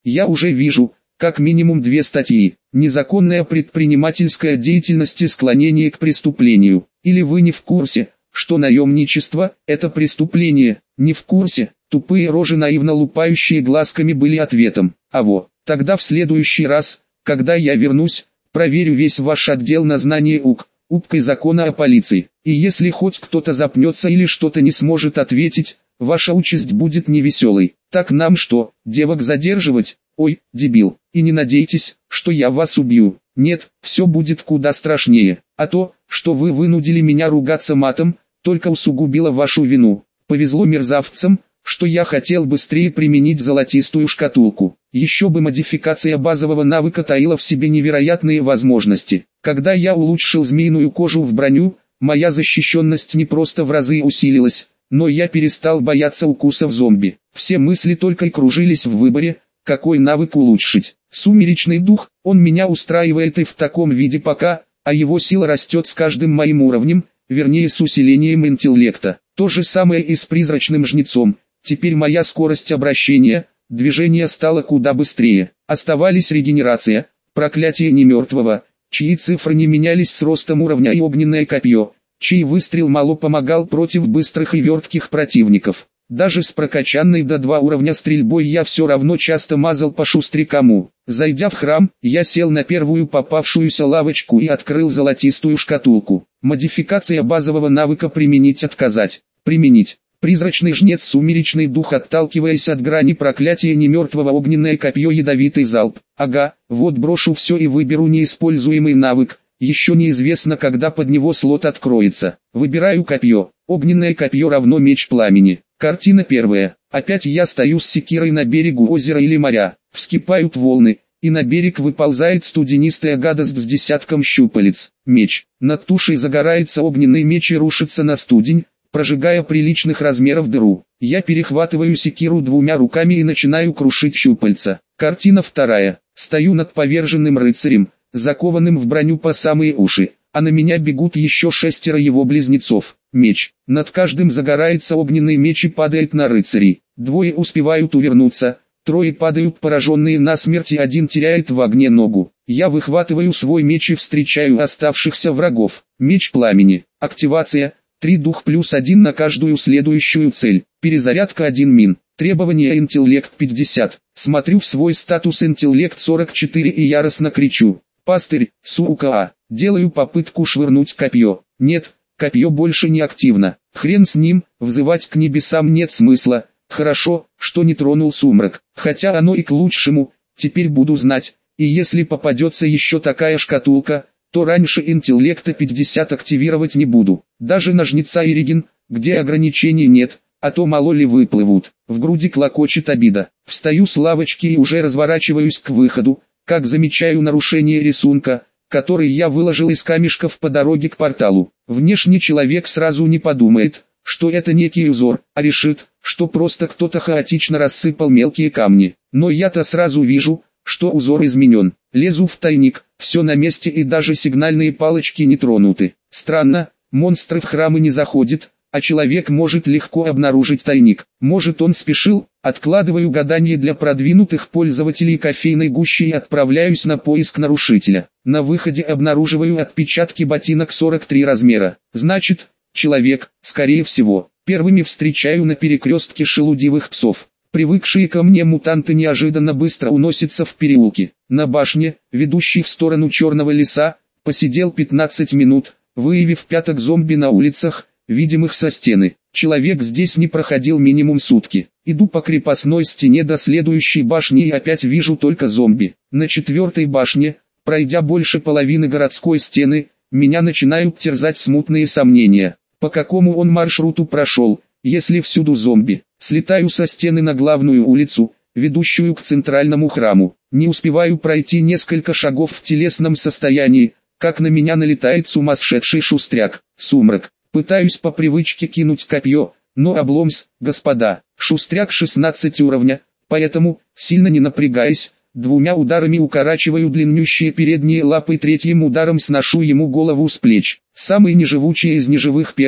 Я уже вижу, как минимум 2 статьи. Незаконная предпринимательская деятельность и склонение к преступлению. Или вы не в курсе, что наемничество – это преступление? Не в курсе? Тупые рожи, наивно лупающие глазками, были ответом. Тогда в следующий раз, когда я вернусь, проверю весь ваш отдел на знание УК закона о полиции. И если хоть кто-то запнется или что-то не сможет ответить, ваша участь будет невеселой. Так нам что, девок задерживать? Ой, дебил. И не надейтесь, что я вас убью. Нет, все будет куда страшнее. А то, что вы вынудили меня ругаться матом, только усугубило вашу вину. Повезло мерзавцам, что я хотел быстрее применить золотистую шкатулку. Еще бы модификация базового навыка таила в себе невероятные возможности. Когда я улучшил змеиную кожу в броню, моя защищенность не просто в разы усилилась, но я перестал бояться укусов зомби. Все мысли только и кружились в выборе, какой навык улучшить. Сумеречный дух, он меня устраивает и в таком виде пока, а его сила растет с каждым моим уровнем, вернее с усилением интеллекта. То же самое и с призрачным жнецом. Теперь моя скорость обращения, движения стала куда быстрее. Оставались регенерация, проклятие немертвого, чьи цифры не менялись с ростом уровня, и огненное копье, чей выстрел мало помогал против быстрых и вертких противников. Даже с прокачанной до 2 уровня стрельбой я все равно часто мазал по шустрикому. Зайдя в храм, я сел на первую попавшуюся лавочку и открыл золотистую шкатулку. Модификация базового навыка применить, отказать. Применить. Призрачный жнец, сумеречный дух, отталкиваясь от грани проклятия немертвого, огненное копье, ядовитый залп. Вот брошу все и выберу неиспользуемый навык. Еще неизвестно, когда под него слот откроется. Выбираю копье. Огненное копье равно меч пламени. Картина первая. Опять я стою с секирой на берегу озера или моря. Вскипают волны, и на берег выползает студенистая гадость с десятком щупалец. Меч. Над тушей загорается огненный меч и рушится на студень, прожигая приличных размеров дыру. Я перехватываю секиру 2 руками и начинаю крушить щупальца. Картина вторая. Стою над поверженным рыцарем, закованным в броню по самые уши, а на меня бегут еще 6 его близнецов. Меч. Над каждым загорается огненный меч и падает на рыцарей. 2 успевают увернуться, 3 падают пораженные насмерть, и 1 теряет в огне ногу. Я выхватываю свой меч и встречаю оставшихся врагов. Меч пламени. Активация. 3 дух плюс 1 на каждую следующую цель. Перезарядка 1 мин. Требование интеллект 50. Смотрю в свой статус интеллект 44 и яростно кричу. Пастырь, сука. Делаю попытку швырнуть копье. Нет, копье больше не активно. Хрен с ним, взывать к небесам нет смысла. Хорошо, что не тронул сумрак. Хотя оно и к лучшему, теперь буду знать. И если попадется еще такая шкатулка, то раньше интеллекта 50 активировать не буду. Даже на жнеца и реген, где ограничений нет, а то мало ли выплывут. В груди клокочет обида. Встаю с лавочки и уже разворачиваюсь к выходу, как замечаю нарушение рисунка, который я выложил из камешков по дороге к порталу. Внешне человек сразу не подумает, что это некий узор, а решит, что просто кто-то хаотично рассыпал мелкие камни. Но я-то сразу вижу, что узор изменен. Лезу в тайник, все на месте и даже сигнальные палочки не тронуты. Странно, монстры в храмы не заходят, а человек может легко обнаружить тайник. Может, он спешил? Откладываю гадание для продвинутых пользователей кофейной гущи и отправляюсь на поиск нарушителя. На выходе обнаруживаю отпечатки ботинок 43 размера. Значит, человек, скорее всего. Первыми встречаю на перекрестке шелудивых псов. Привыкшие ко мне мутанты неожиданно быстро уносятся в переулки. На башне, ведущей в сторону черного леса, посидел 15 минут, выявив пяток зомби на улицах, видимых со стены. Человек здесь не проходил минимум сутки. Иду по крепостной стене до следующей башни и опять вижу только зомби. На 4-й башне, пройдя больше половины городской стены, меня начинают терзать смутные сомнения. По какому он маршруту прошел, если всюду зомби? Слетаю со стены на главную улицу, ведущую к центральному храму. Не успеваю пройти несколько шагов в телесном состоянии, как на меня налетает сумасшедший шустряк. Сумрак. Пытаюсь по привычке кинуть копье, но обломс, господа. Шустряк 16 уровня, поэтому, сильно не напрягаясь, 2 ударами укорачиваю длиннющие передние лапы, 3-м ударом сношу ему голову с плеч. Самый неживучий из неживых перс,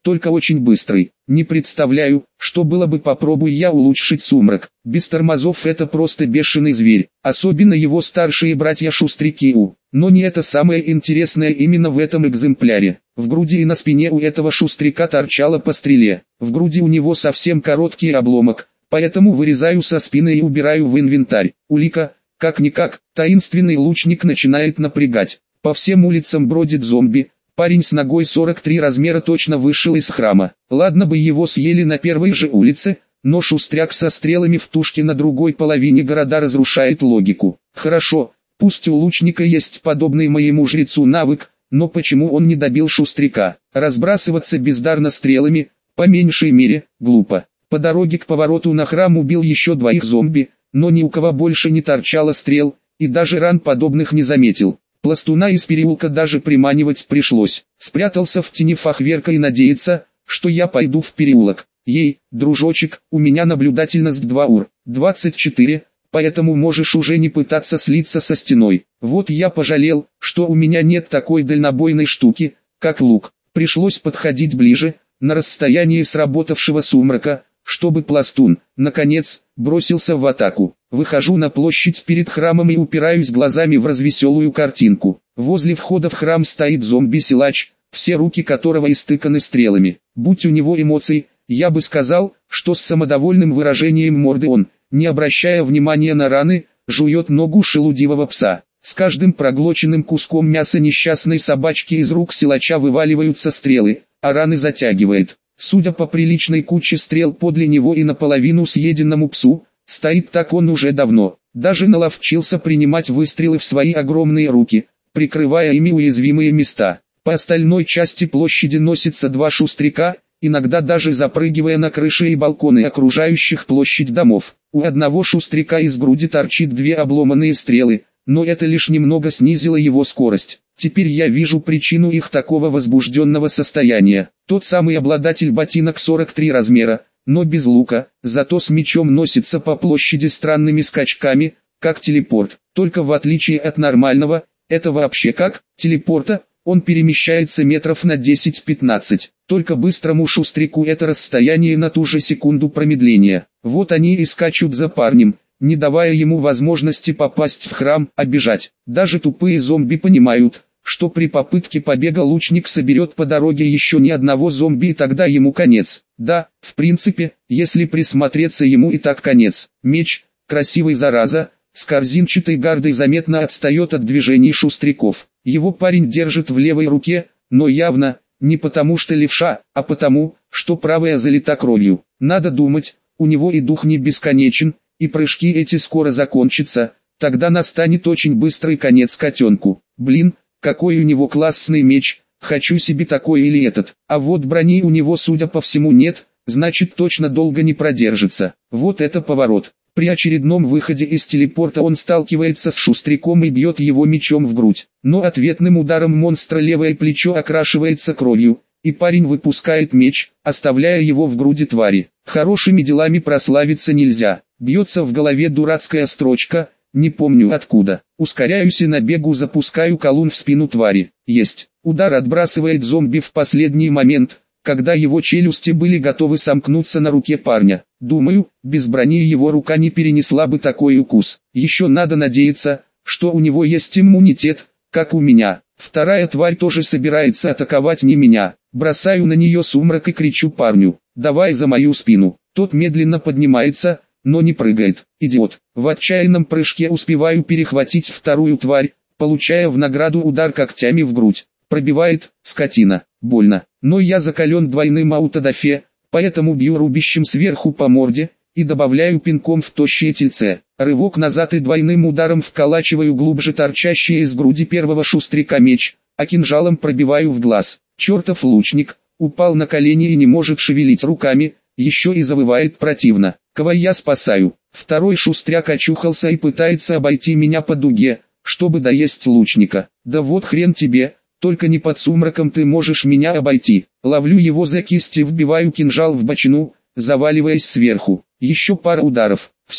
только очень быстрый. Не представляю, что было бы, попробуй я улучшить сумрак. Без тормозов это просто бешеный зверь, особенно его старшие братья-шустряки. Но не это самое интересное именно в этом экземпляре. В груди и на спине у этого шустряка торчало по стреле. В груди у него совсем короткий обломок, поэтому вырезаю со спины и убираю в инвентарь. Улика, как-никак, таинственный лучник начинает напрягать. По всем улицам бродит зомби. Парень с ногой 43 размера точно вышел из храма. Ладно бы его съели на первой же улице, но шустряк со стрелами в тушке на другой половине города разрушает логику. Хорошо, пусть у лучника есть подобный моему жрецу навык, но почему он не добил шустряка? Разбрасываться бездарно стрелами, по меньшей мере, глупо. По дороге к повороту на храм убил еще 2 зомби, но ни у кого больше не торчало стрел, и даже ран подобных не заметил. Пластуна из переулка даже приманивать пришлось. Спрятался в тени фахверка и надеется, что я пойду в переулок. Ей, дружочек, у меня наблюдательность 2 ур. 24, поэтому можешь уже не пытаться слиться со стеной. Вот я пожалел, что у меня нет такой дальнобойной штуки, как лук. Пришлось подходить ближе, на расстоянии сработавшего сумрака, чтобы пластун, наконец, бросился в атаку. Выхожу на площадь перед храмом и упираюсь глазами в развеселую картинку. Возле входа в храм стоит зомби-силач, все руки которого истыканы стрелами. Будь у него эмоций, я бы сказал, что с самодовольным выражением морды он, не обращая внимания на раны, жует ногу шелудивого пса. С каждым проглоченным куском мяса несчастной собачки из рук силача вываливаются стрелы, а раны затягивает. Судя по приличной куче стрел подле него и наполовину съеденному псу, стоит так он уже давно. Даже наловчился принимать выстрелы в свои огромные руки, прикрывая ими уязвимые места. По остальной части площади носятся 2 шустряка, иногда даже запрыгивая на крыши и балконы окружающих площадь домов. У одного шустряка из груди торчит 2 обломанные стрелы, но это лишь немного снизило его скорость. Теперь я вижу причину их такого возбужденного состояния. Тот самый обладатель ботинок 43 размера, но без лука, зато с мечом носится по площади странными скачками, как телепорт. Только в отличие от нормального, это вообще как телепорта, он перемещается метров на 10-15. Только быстрому шустряку это расстояние на ту же секунду промедления. Вот они и скачут за парнем, не давая ему возможности попасть в храм, а бежать. Даже тупые зомби понимают, что при попытке побега лучник соберет по дороге еще ни одного зомби, и тогда ему конец. Да, в принципе, если присмотреться, ему и так конец. Меч, красивый зараза, с корзинчатой гардой заметно отстает от движений шустряков. Его парень держит в левой руке, но явно, не потому что левша, а потому, что правая залита кровью. Надо думать, у него и дух не бесконечен, и прыжки эти скоро закончатся, тогда настанет очень быстрый конец котенку. Блин, какой у него классный меч, хочу себе такой или этот. А вот брони у него, судя по всему, нет, значит точно долго не продержится. Вот это поворот. При очередном выходе из телепорта он сталкивается с шустряком и бьет его мечом в грудь. Но ответным ударом монстра левое плечо окрашивается кровью, и парень выпускает меч, оставляя его в груди твари. Хорошими делами прославиться нельзя. Бьется в голове дурацкая строчка, не помню откуда. Ускоряюсь и на бегу запускаю колун в спину твари. Есть. Удар отбрасывает зомби в последний момент, когда его челюсти были готовы сомкнуться на руке парня. Думаю, без брони его рука не перенесла бы такой укус. Еще надо надеяться, что у него есть иммунитет, как у меня. Вторая тварь тоже собирается атаковать не меня. Бросаю на нее сумрак и кричу парню: «Давай за мою спину». Тот медленно поднимается, но не прыгает. Идиот. В отчаянном прыжке успеваю перехватить вторую тварь, получая в награду удар когтями в грудь. Пробивает, скотина. Больно. Но я закален двойным аутодафе, поэтому бью рубящим сверху по морде, и добавляю пинком в тощее тельце. Рывок назад и двойным ударом вколачиваю глубже торчащий из груди первого шустряка меч, а кинжалом пробиваю в глаз. Чертов лучник, упал на колени и не может шевелить руками, еще и завывает противно. Кого я спасаю? Второй шустряк очухался и пытается обойти меня по дуге, чтобы доесть лучника. Да вот хрен тебе, только не под сумраком ты можешь меня обойти. Ловлю его за кисть и вбиваю кинжал в бочину, заваливаясь сверху. Еще пара ударов. Все,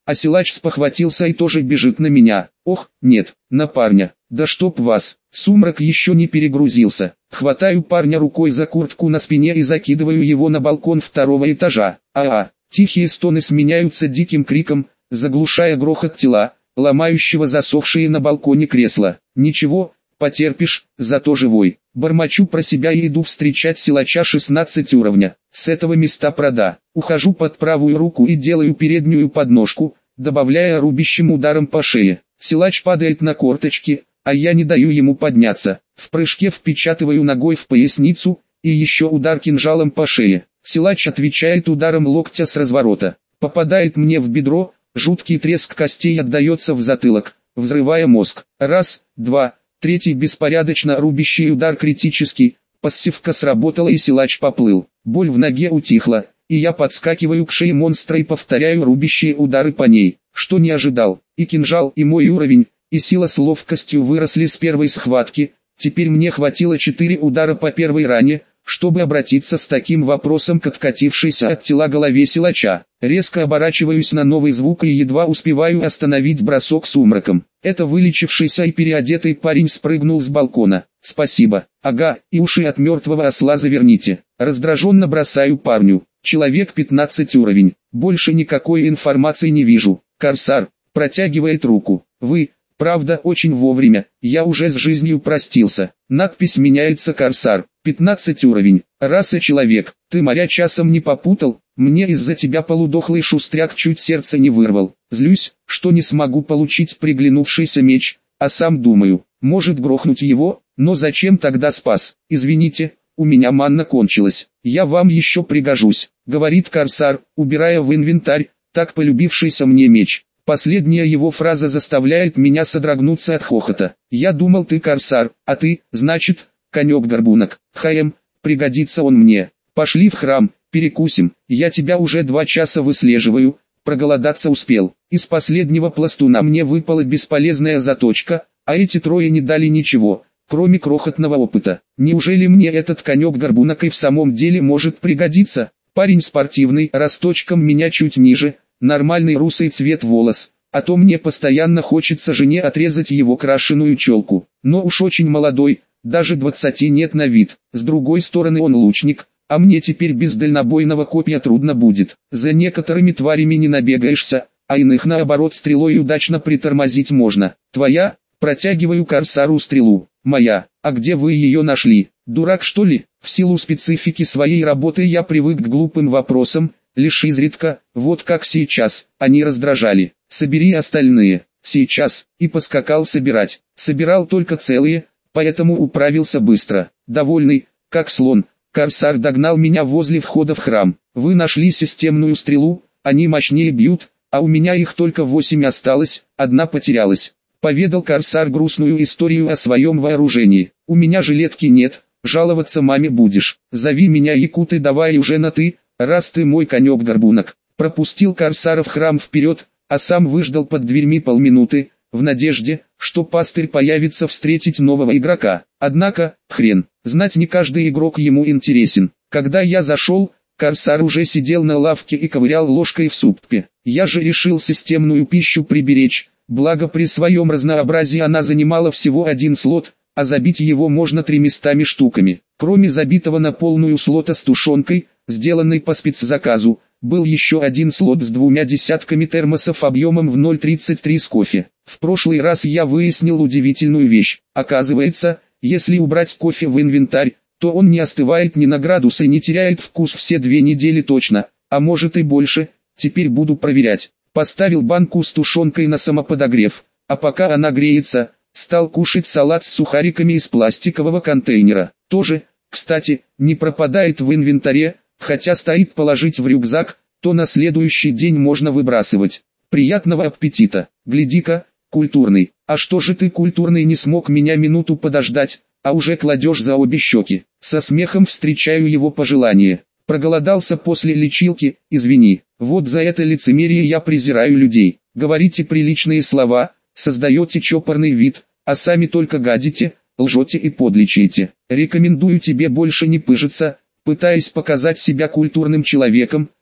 А силач спохватился и тоже бежит на меня. Ох, нет, на парня. Да чтоб вас. Сумрак еще не перегрузился. Хватаю парня рукой за куртку на спине и закидываю его на балкон второго этажа. Тихие стоны сменяются диким криком, заглушая грохот тела, ломающего засохшие на балконе кресла. Ничего, потерпишь, зато живой. Бормочу про себя и иду встречать силача 16 уровня. С этого места прода. Ухожу под правую руку и делаю переднюю подножку, добавляя рубящим ударом по шее. Силач падает на корточки, а я не даю ему подняться. В прыжке впечатываю ногой в поясницу, и еще удар кинжалом по шее. Силач отвечает ударом локтя с разворота. Попадает мне в бедро, жуткий треск костей отдается в затылок, взрывая мозг. Раз, два, третий беспорядочно рубящий удар критический, пассивка сработала и силач поплыл. Боль в ноге утихла, и я подскакиваю к шее монстра и повторяю рубящие удары по ней. Что не ожидал, и кинжал, и мой уровень, и сила с ловкостью выросли с первой схватки. Теперь мне хватило 4 удара по первой ране, чтобы обратиться с таким вопросом к откатившейся от тела голове силача. Резко оборачиваюсь на новый звук и едва успеваю остановить бросок сумраком. Это вылечившийся и переодетый парень спрыгнул с балкона. Спасибо. Ага, и уши от мертвого осла заверните. Раздраженно бросаю парню. Человек 15 уровень. Больше никакой информации не вижу. Корсар протягивает руку. Вы, правда, очень вовремя. Я уже с жизнью простился. Надпись меняется. Корсар. 15 уровень. Раса человек. Ты моря часом не попутал? Мне из-за тебя полудохлый шустряк чуть сердце не вырвал. Злюсь, что не смогу получить приглянувшийся меч, а сам думаю, может грохнуть его, но зачем тогда спас? Извините, у меня манна кончилась. Я вам еще пригожусь, говорит Корсар, убирая в инвентарь так полюбившийся мне меч. Последняя его фраза заставляет меня содрогнуться от хохота. Я думал, ты Корсар, а ты, значит, конек-горбунок. Пригодится он мне. Пошли в храм, перекусим. Я тебя уже 2 часа выслеживаю, проголодаться успел. Из последнего пластуна мне выпала бесполезная заточка, а эти трое не дали ничего, кроме крохотного опыта. Неужели мне этот конек-горбунок и в самом деле может пригодиться? Парень спортивный, росточком меня чуть ниже, нормальный русый цвет волос. А то мне постоянно хочется жене отрезать его крашеную челку. Но уж очень молодой, даже 20 нет на вид. С другой стороны он лучник, а мне теперь без дальнобойного копья трудно будет. За некоторыми тварями не набегаешься, а иных наоборот стрелой удачно притормозить можно. Твоя? Протягиваю Корсару стрелу. Моя. А где вы ее нашли? Дурак что ли? В силу специфики своей работы я привык к глупым вопросам, лишь изредка, вот как сейчас, они раздражали. Собери остальные. Сейчас. И поскакал собирать. Собирал только целые, поэтому управился быстро. Довольный, как слон, Корсар догнал меня возле входа в храм. Вы нашли системную стрелу, они мощнее бьют, а у меня их только 8 осталось, одна потерялась. Поведал Корсар грустную историю о своем вооружении. У меня жилетки нет, жаловаться маме будешь. Зови меня Якут и давай уже на ты, раз ты мой конек-горбунок. Пропустил Корсара в храм вперед, а сам выждал под дверьми полминуты, в надежде, что пастырь появится встретить нового игрока. Однако, хрен, знать не каждый игрок ему интересен. Когда я зашел, Корсар уже сидел на лавке и ковырял ложкой в суппе. Я же решил системную пищу приберечь, благо при своем разнообразии она занимала всего 1 слот, а забить его можно 300 штуками. Кроме забитого на полную слота с тушенкой, сделанной по спецзаказу, был еще 1 слот с 2 десятками термосов объемом в 0,33 с кофе. В прошлый раз я выяснил удивительную вещь. Оказывается, если убрать кофе в инвентарь, то он не остывает ни на градус и не теряет вкус все 2 недели точно, а может и больше, теперь буду проверять. Поставил банку с тушенкой на самоподогрев, а пока она греется, стал кушать салат с сухариками из пластикового контейнера. Тоже, кстати, не пропадает в инвентаре, хотя стоит положить в рюкзак, то на следующий день можно выбрасывать. Приятного аппетита. Гляди-ка, культурный. А что же ты культурный не смог меня минуту подождать, а уже кладешь за обе щеки? Со смехом встречаю его пожелание. Проголодался после лечилки, извини. Вот за это лицемерие я презираю людей. Говорите приличные слова, создаете чопорный вид, а сами только гадите, лжете и подлечите. Рекомендую тебе больше не пыжиться, пытаясь показать себя культурным человеком,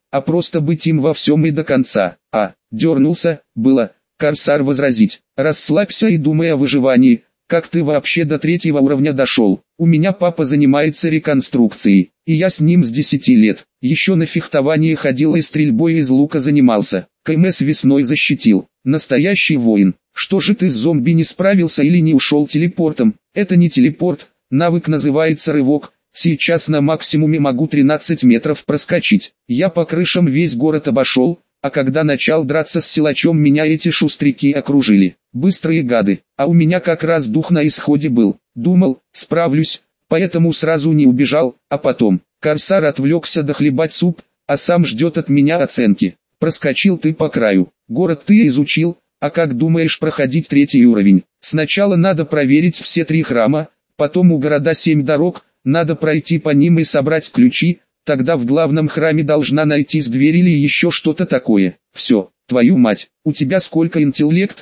а просто быть им во всем и до конца. Дернулся, было, корсар возразить. Расслабься и думай о выживании. Как ты вообще до 3-го уровня дошел? У меня папа занимается реконструкцией, и я с ним с 10 лет. Еще на фехтование ходил и стрельбой из лука занимался. КМС весной защитил. Настоящий воин. Что же ты с зомби не справился или не ушел телепортом? Это не телепорт, навык называется рывок. Сейчас на максимуме могу 13 метров проскочить. Я по крышам весь город обошел, а когда начал драться с силачом, меня эти шустряки окружили. Быстрые гады, а у меня как раз дух на исходе был. Думал, справлюсь, поэтому сразу не убежал, а потом. Корсар отвлекся дохлебать суп, а сам ждет от меня оценки. Проскочил ты по краю. Город ты изучил, а как думаешь проходить 3-й уровень? Сначала надо проверить все 3 храма, потом у города 7 дорог, надо пройти по ним и собрать ключи, тогда в главном храме должна найтись дверь или еще что-то такое. Все, твою мать, у тебя сколько интеллект?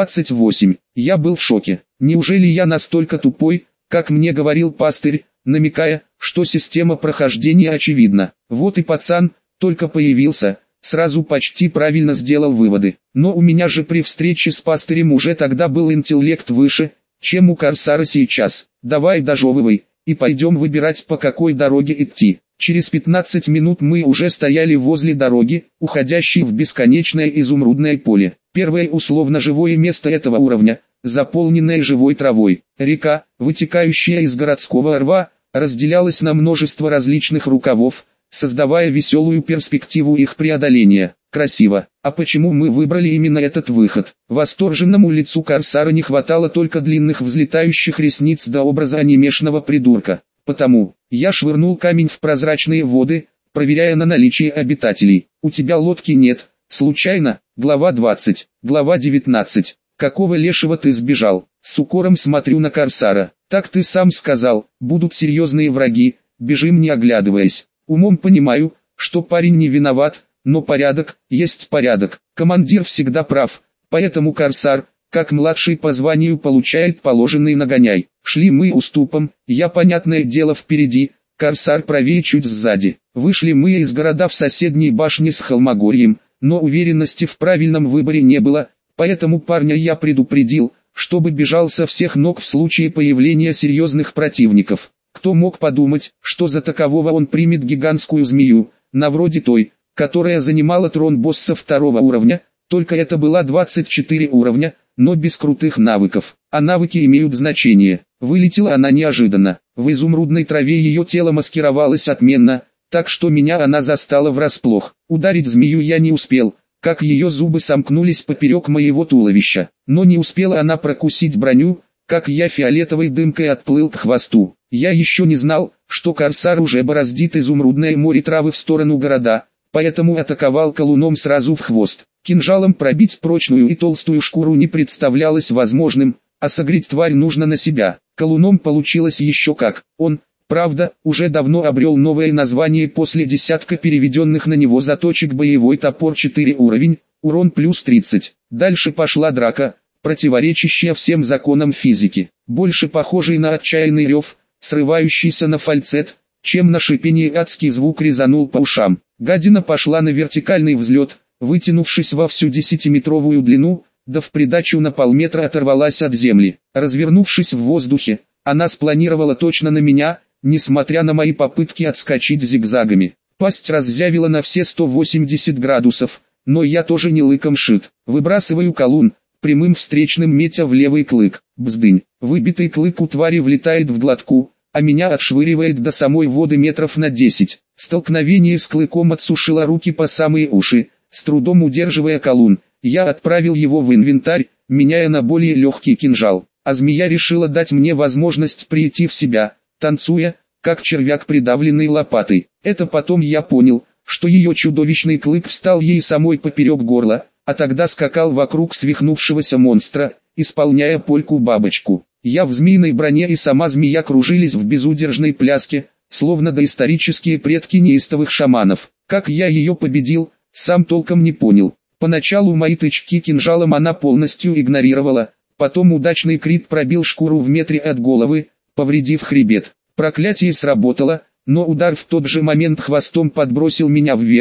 28. Я был в шоке. Неужели я настолько тупой, как мне говорил пастырь, намекая, что система прохождения очевидна. Вот и пацан, только появился, сразу почти правильно сделал выводы. Но у меня же при встрече с пастырем уже тогда был интеллект выше, чем у корсара сейчас. Давай дожевывай, и пойдем выбирать, по какой дороге идти. Через 15 минут мы уже стояли возле дороги, уходящей в бесконечное изумрудное поле. Первое условно живое место этого уровня, заполненное живой травой. Река, вытекающая из городского рва, разделялась на множество различных рукавов, создавая веселую перспективу их преодоления. Красиво. А почему мы выбрали именно этот выход? Восторженному лицу корсара не хватало только длинных взлетающих ресниц до образа анимешного придурка. Потому я швырнул камень в прозрачные воды, проверяя на наличие обитателей. У тебя лодки нет, случайно? Глава 20. Глава 19. Какого лешего ты сбежал? С укором смотрю на корсара. Так ты сам сказал, будут серьезные враги, бежим не оглядываясь. Умом понимаю, что парень не виноват, но порядок, есть порядок. Командир всегда прав, поэтому корсар, как младший по званию, получает положенный нагоняй. Шли мы уступом, я, понятное дело, впереди, корсар правее чуть сзади. Вышли мы из города в соседней башне с Холмогорьем, но уверенности в правильном выборе не было, поэтому парня я предупредил, чтобы бежал со всех ног в случае появления серьезных противников. Кто мог подумать, что за такового он примет гигантскую змею, на вроде той, которая занимала трон босса 2-го уровня, только это была 24 уровня, но без крутых навыков, а навыки имеют значение. Вылетела она неожиданно, в изумрудной траве ее тело маскировалось отменно, так что меня она застала врасплох. Ударить змею я не успел, как ее зубы сомкнулись поперек моего туловища, но не успела она прокусить броню, как я фиолетовой дымкой отплыл к хвосту. Я еще не знал, что корсар уже бороздит изумрудное море травы в сторону города, поэтому атаковал колуном сразу в хвост. Кинжалом пробить прочную и толстую шкуру не представлялось возможным, а согреть тварь нужно на себя. Колуном получилось еще как. Он, правда, уже давно обрел новое название после десятка переведенных на него заточек. Боевой топор 4 уровень, урон плюс 30. Дальше пошла драка, противоречащая всем законам физики, больше похожий на отчаянный рев, срывающийся на фальцет, чем на шипение. Адский звук резанул по ушам. Гадина пошла на вертикальный взлет, вытянувшись во всю 10-метровую длину, да в придачу на полметра оторвалась от земли. Развернувшись в воздухе, она спланировала точно на меня, несмотря на мои попытки отскочить зигзагами. Пасть разъявила на все 180 градусов, но я тоже не лыком шит. Выбрасываю колун, прямым встречным метя в левый клык. Бздынь. Выбитый клык у твари влетает в глотку, а меня отшвыривает до самой воды метров на 10. Столкновение с клыком отсушило руки по самые уши. С трудом удерживая колун, я отправил его в инвентарь, меняя на более легкий кинжал. А змея решила дать мне возможность прийти в себя, танцуя, как червяк, придавленный лопатой. Это потом я понял, что ее чудовищный клык встал ей самой поперек горла, а тогда скакал вокруг свихнувшегося монстра, исполняя польку-бабочку. Я в змеиной броне и сама змея кружились в безудержной пляске, словно доисторические предки неистовых шаманов. Как я ее победил, сам толком не понял. Поначалу мои тычки кинжалом она полностью игнорировала, потом удачный крит пробил шкуру в метре от головы, повредив хребет. Проклятие сработало, но удар в тот же момент хвостом подбросил меня вверх,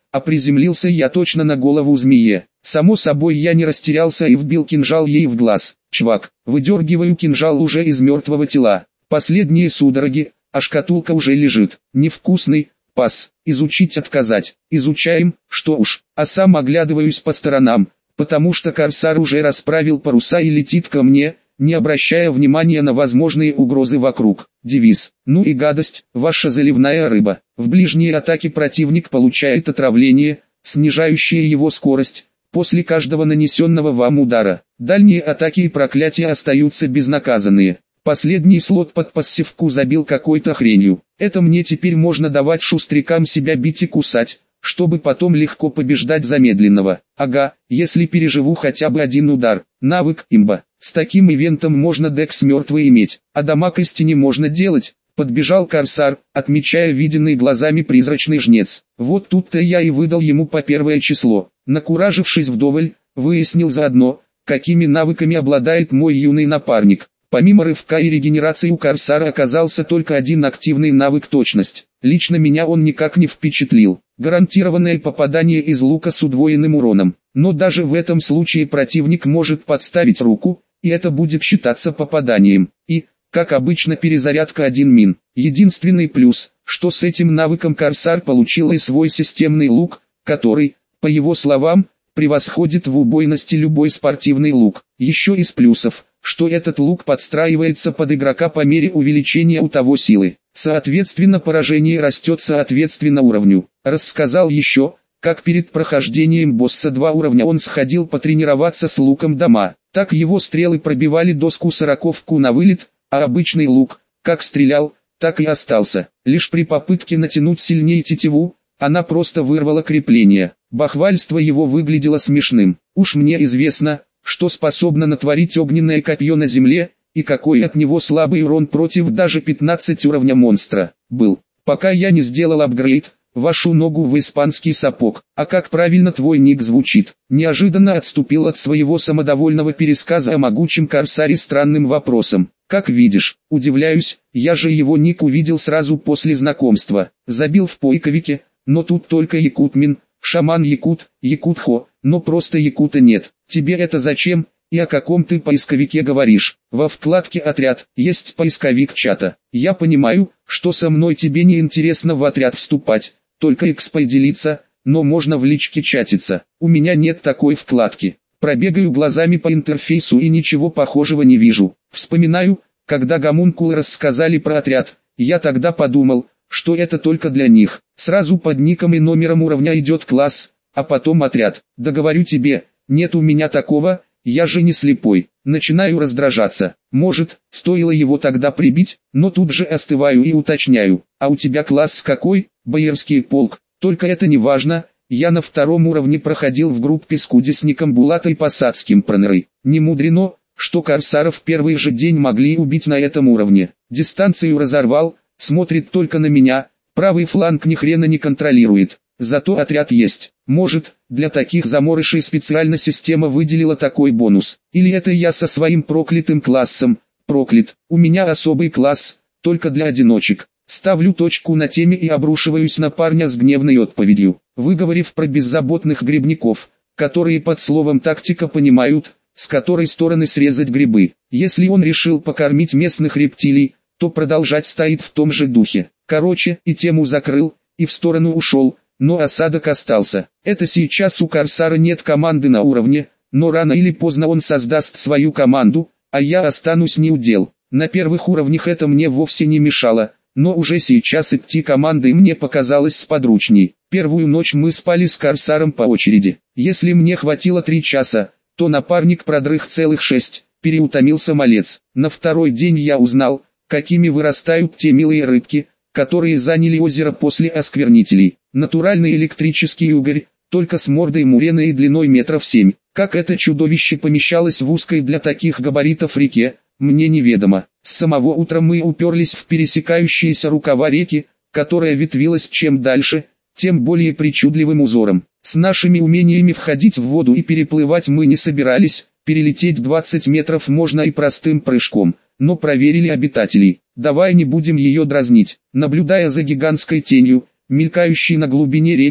а приземлился я точно на голову змее. Само собой я не растерялся и вбил кинжал ей в глаз. Чвак, выдергиваю кинжал уже из мертвого тела. Последние судороги, а шкатулка уже лежит. Невкусный, пас, изучить отказать. Изучаем, что уж, а сам оглядываюсь по сторонам, потому что корсар уже расправил паруса и летит ко мне, не обращая внимания на возможные угрозы вокруг. Девиз: ну и гадость, ваша заливная рыба. В ближней атаке противник получает отравление, снижающее его скорость, после каждого нанесенного вам удара. Дальние атаки и проклятия остаются безнаказанные. Последний слот под пассивку забил какой-то хренью. Это мне теперь можно давать шустрякам себя бить и кусать, чтобы потом легко побеждать замедленного. Ага, если переживу хотя бы один удар. Навык имба. С таким ивентом можно декс мертвый иметь, а дамаг истине можно делать. Подбежал корсар, отмечая виденный глазами призрачный жнец. Вот тут-то я и выдал ему по первое число. Накуражившись вдоволь, выяснил заодно, какими навыками обладает мой юный напарник. Помимо рывка и регенерации у корсара оказался только один активный навык — точность. Лично меня он никак не впечатлил. Гарантированное попадание из лука с удвоенным уроном. Но даже в этом случае противник может подставить руку, и это будет считаться попаданием. И, как обычно, перезарядка 1 мин. Единственный плюс, что с этим навыком корсар получил и свой системный лук, который, по его словам, превосходит в убойности любой спортивный лук. Еще из плюсов, что этот лук подстраивается под игрока по мере увеличения у того силы. Соответственно, поражение растет соответственно уровню. Рассказал еще, как перед прохождением босса 2 уровня он сходил потренироваться с луком дома. Так его стрелы пробивали доску 40-ку на вылет, а обычный лук, как стрелял, так и остался. Лишь при попытке натянуть сильнее тетиву, она просто вырвала крепление. Бахвальство его выглядело смешным. Уж мне известно, что способно натворить огненное копье на земле, и какой от него слабый урон против даже 15 уровня монстра был. Пока я не сделал апгрейд, вашу ногу в испанский сапог. А как правильно твой ник звучит? Неожиданно отступил от своего самодовольного пересказа о могучем корсаре странным вопросом. Как видишь, удивляюсь, я же его ник увидел сразу после знакомства. Забил в поисковике, но тут только Якутмин, шаман Якут, Якутхо, но просто Якута нет. Тебе это зачем? И о каком ты поисковике говоришь? Во вкладке «Отряд» есть поисковик чата. Я понимаю, что со мной тебе не интересно в отряд вступать, только экспой делиться, но можно в личке чатиться. У меня нет такой вкладки. Пробегаю глазами по интерфейсу и ничего похожего не вижу. Вспоминаю, когда гомункулы рассказали про отряд, я тогда подумал, что это только для них. Сразу под ником и номером уровня идет класс, а потом отряд. Да говорю тебе, нет у меня такого, я же не слепой. Начинаю раздражаться. Может, стоило его тогда прибить, но тут же остываю и уточняю. А у тебя класс какой? Боярский полк. Только это не важно, я на 2-м уровне проходил в группе с кудесником Булатой Посадским пронырой. Не мудрено, что корсаров в первый же день могли убить на этом уровне. Дистанцию разорвал, смотрит только на меня, правый фланг ни хрена не контролирует. Зато отряд есть. Может, для таких заморышей специально система выделила такой бонус. Или это я со своим проклятым классом. Проклят. У меня особый класс, только для одиночек. Ставлю точку на теме и обрушиваюсь на парня с гневной отповедью. Выговорив про беззаботных грибников, которые под словом тактика понимают, с которой стороны срезать грибы. Если он решил покормить местных рептилий, то продолжать стоит в том же духе. Короче, и тему закрыл, и в сторону ушел. Но осадок остался. Это сейчас у корсара нет команды на уровне, но рано или поздно он создаст свою команду, а я останусь неудел. На первых уровнях это мне вовсе не мешало, но уже сейчас идти командой мне показалось сподручней. Первую ночь мы спали с корсаром по очереди. Если мне хватило 3 часа, то напарник продрых целых 6, переутомился малец. На 2-й день я узнал, какими вырастают те милые рыбки, которые заняли озеро после осквернителей. Натуральный электрический угорь, только с мордой мурены и длиной метров 7. Как это чудовище помещалось в узкой для таких габаритов реке, мне неведомо. С самого утра мы уперлись в пересекающиеся рукава реки, которая ветвилась чем дальше, тем более причудливым узором. С нашими умениями входить в воду и переплывать мы не собирались, перелететь 20 метров можно и простым прыжком, но проверили обитателей. Давай не будем ее дразнить. Наблюдая за гигантской тенью, мелькающей на глубине реки,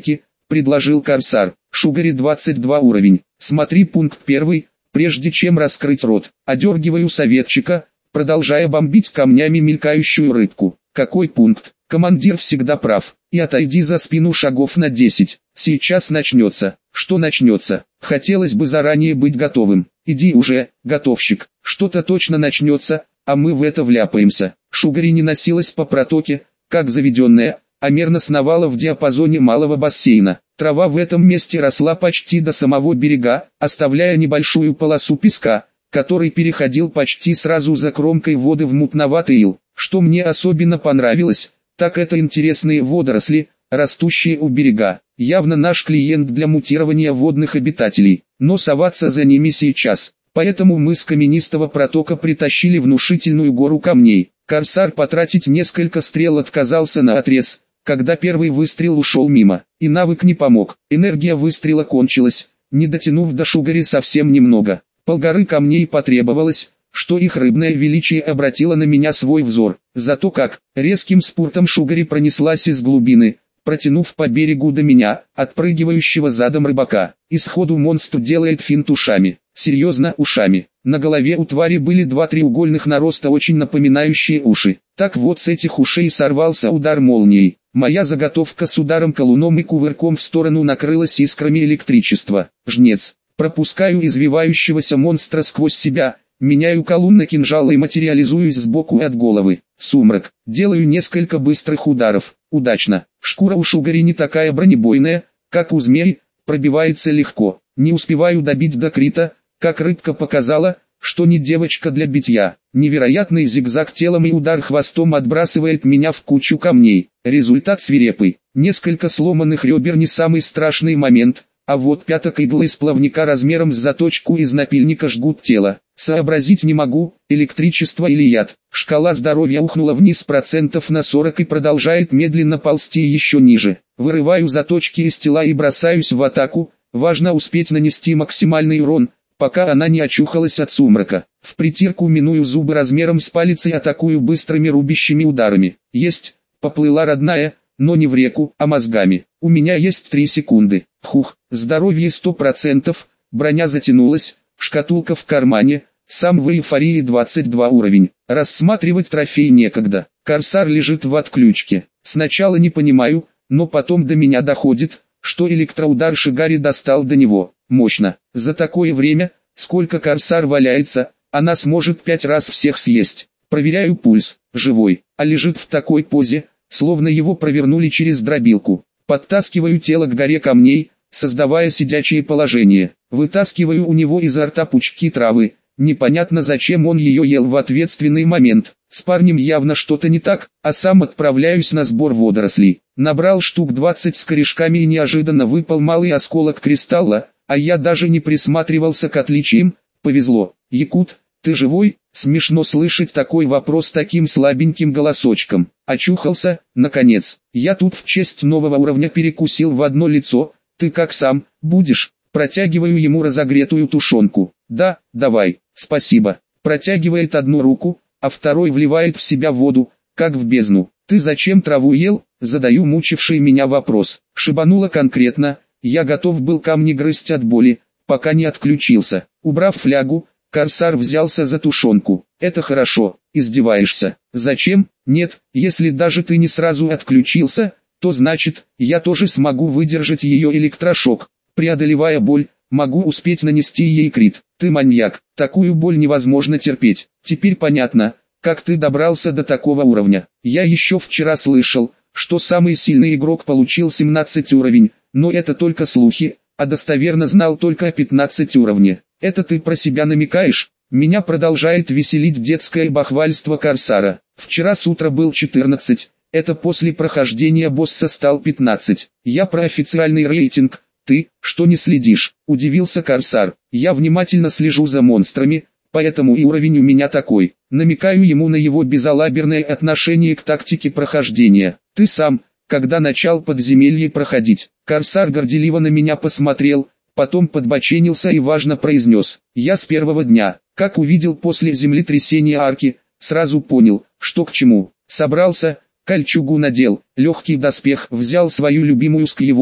предложил Корсар. Шугари 22 уровень. Смотри пункт 1, прежде чем раскрыть рот. Одергиваю советчика, продолжая бомбить камнями мелькающую рыбку. Какой пункт? Командир всегда прав. И отойди за спину шагов на 10. Сейчас начнется. Что начнется? Хотелось бы заранее быть готовым. Иди уже, готовщик. Что-то точно начнется, а мы в это вляпаемся. Шугари не носилась по протоке, как заведенная, а мерно сновала в диапазоне малого бассейна. Трава в этом месте росла почти до самого берега, оставляя небольшую полосу песка, который переходил почти сразу за кромкой воды в мутноватый ил. Что мне особенно понравилось, так это интересные водоросли, растущие у берега. Явно наш клиент для мутирования водных обитателей, но соваться за ними сейчас. Поэтому мы с каменистого протока притащили внушительную гору камней. Корсар потратить несколько стрел отказался наотрез, когда первый выстрел ушел мимо, и навык не помог. Энергия выстрела кончилась, не дотянув до Шугари совсем немного. Полгоры камней потребовалось, что их рыбное величие обратило на меня свой взор. Зато как, резким спуртом Шугари пронеслась из глубины, протянув по берегу до меня, отпрыгивающего задом рыбака. И сходу монстр делает финт ушами. Серьезно, ушами. На голове у твари были два треугольных нароста, очень напоминающие уши. Так вот, с этих ушей сорвался удар молнией. Моя заготовка с ударом колуном и кувырком в сторону накрылась искрами электричества. Жнец. Пропускаю извивающегося монстра сквозь себя, меняю колун на кинжал и материализуюсь сбоку от головы. Сумрак. Делаю несколько быстрых ударов. Удачно. Шкура у Шугари не такая бронебойная, как у змей, пробивается легко. Не успеваю добить до крита, как рыбка показала, что не девочка для битья. Невероятный зигзаг телом и удар хвостом отбрасывает меня в кучу камней. Результат свирепый. Несколько сломанных ребер не самый страшный момент, а вот пяток иглы из плавника размером с заточку из напильника жгут тело. Сообразить не могу, электричество или яд. Шкала здоровья ухнула вниз процентов на 40 и продолжает медленно ползти еще ниже. Вырываю заточки из тела и бросаюсь в атаку. Важно успеть нанести максимальный урон, пока она не очухалась от сумрака. В притирку миную зубы размером с палец и атакую быстрыми рубящими ударами. Есть, поплыла родная, но не в реку, а мозгами. У меня есть 3 секунды. Хух, здоровье 100%, броня затянулась, шкатулка в кармане, сам в эйфории 22 уровень. Рассматривать трофей некогда. Корсар лежит в отключке. Сначала не понимаю, но потом до меня доходит, что электроудар Шугари достал до него. Мощно. За такое время, сколько Корсар валяется, она сможет 5 раз всех съесть. Проверяю пульс. Живой, а лежит в такой позе, словно его провернули через дробилку. Подтаскиваю тело к горе камней, создавая сидячее положение. Вытаскиваю у него изо рта пучки травы. Непонятно, зачем он ее ел в ответственный момент. С парнем явно что-то не так, а сам отправляюсь на сбор водорослей. Набрал штук 20 с корешками и неожиданно выпал малый осколок кристалла, а я даже не присматривался к отличиям. Повезло. Якут, ты живой? Смешно слышать такой вопрос таким слабеньким голосочком. Очухался, наконец. Я тут в честь нового уровня перекусил в одно лицо. Ты как сам, будешь? Протягиваю ему разогретую тушенку. Да, давай, спасибо. Протягивает одну руку, а второй вливает в себя воду, как в бездну. Ты зачем траву ел? Задаю мучивший меня вопрос. Шибануло конкретно, я готов был камни грызть от боли, пока не отключился. Убрав флягу, Корсар взялся за тушенку. Это хорошо, издеваешься. Зачем? Нет, если даже ты не сразу отключился, то значит, я тоже смогу выдержать ее электрошок. Преодолевая боль, могу успеть нанести ей крит. Ты маньяк, такую боль невозможно терпеть. Теперь понятно, как ты добрался до такого уровня. Я еще вчера слышал, что самый сильный игрок получил 17 уровень, но это только слухи, а достоверно знал только о 15 уровне. Это ты про себя намекаешь? Меня продолжает веселить детское бахвальство Корсара. Вчера с утра был 14, это после прохождения босса стал 15. Я про официальный рейтинг. Ты, что не следишь? Удивился Корсар. Я внимательно слежу за монстрами, поэтому и уровень у меня такой. Намекаю ему на его безалаберное отношение к тактике прохождения. Ты сам, когда начал подземелье проходить? Корсар горделиво на меня посмотрел, потом подбоченился и важно произнес. Я с первого дня, как увидел после землетрясения арки, сразу понял, что к чему. Собрался, кольчугу надел, легкий доспех, взял свою любимую скьевону,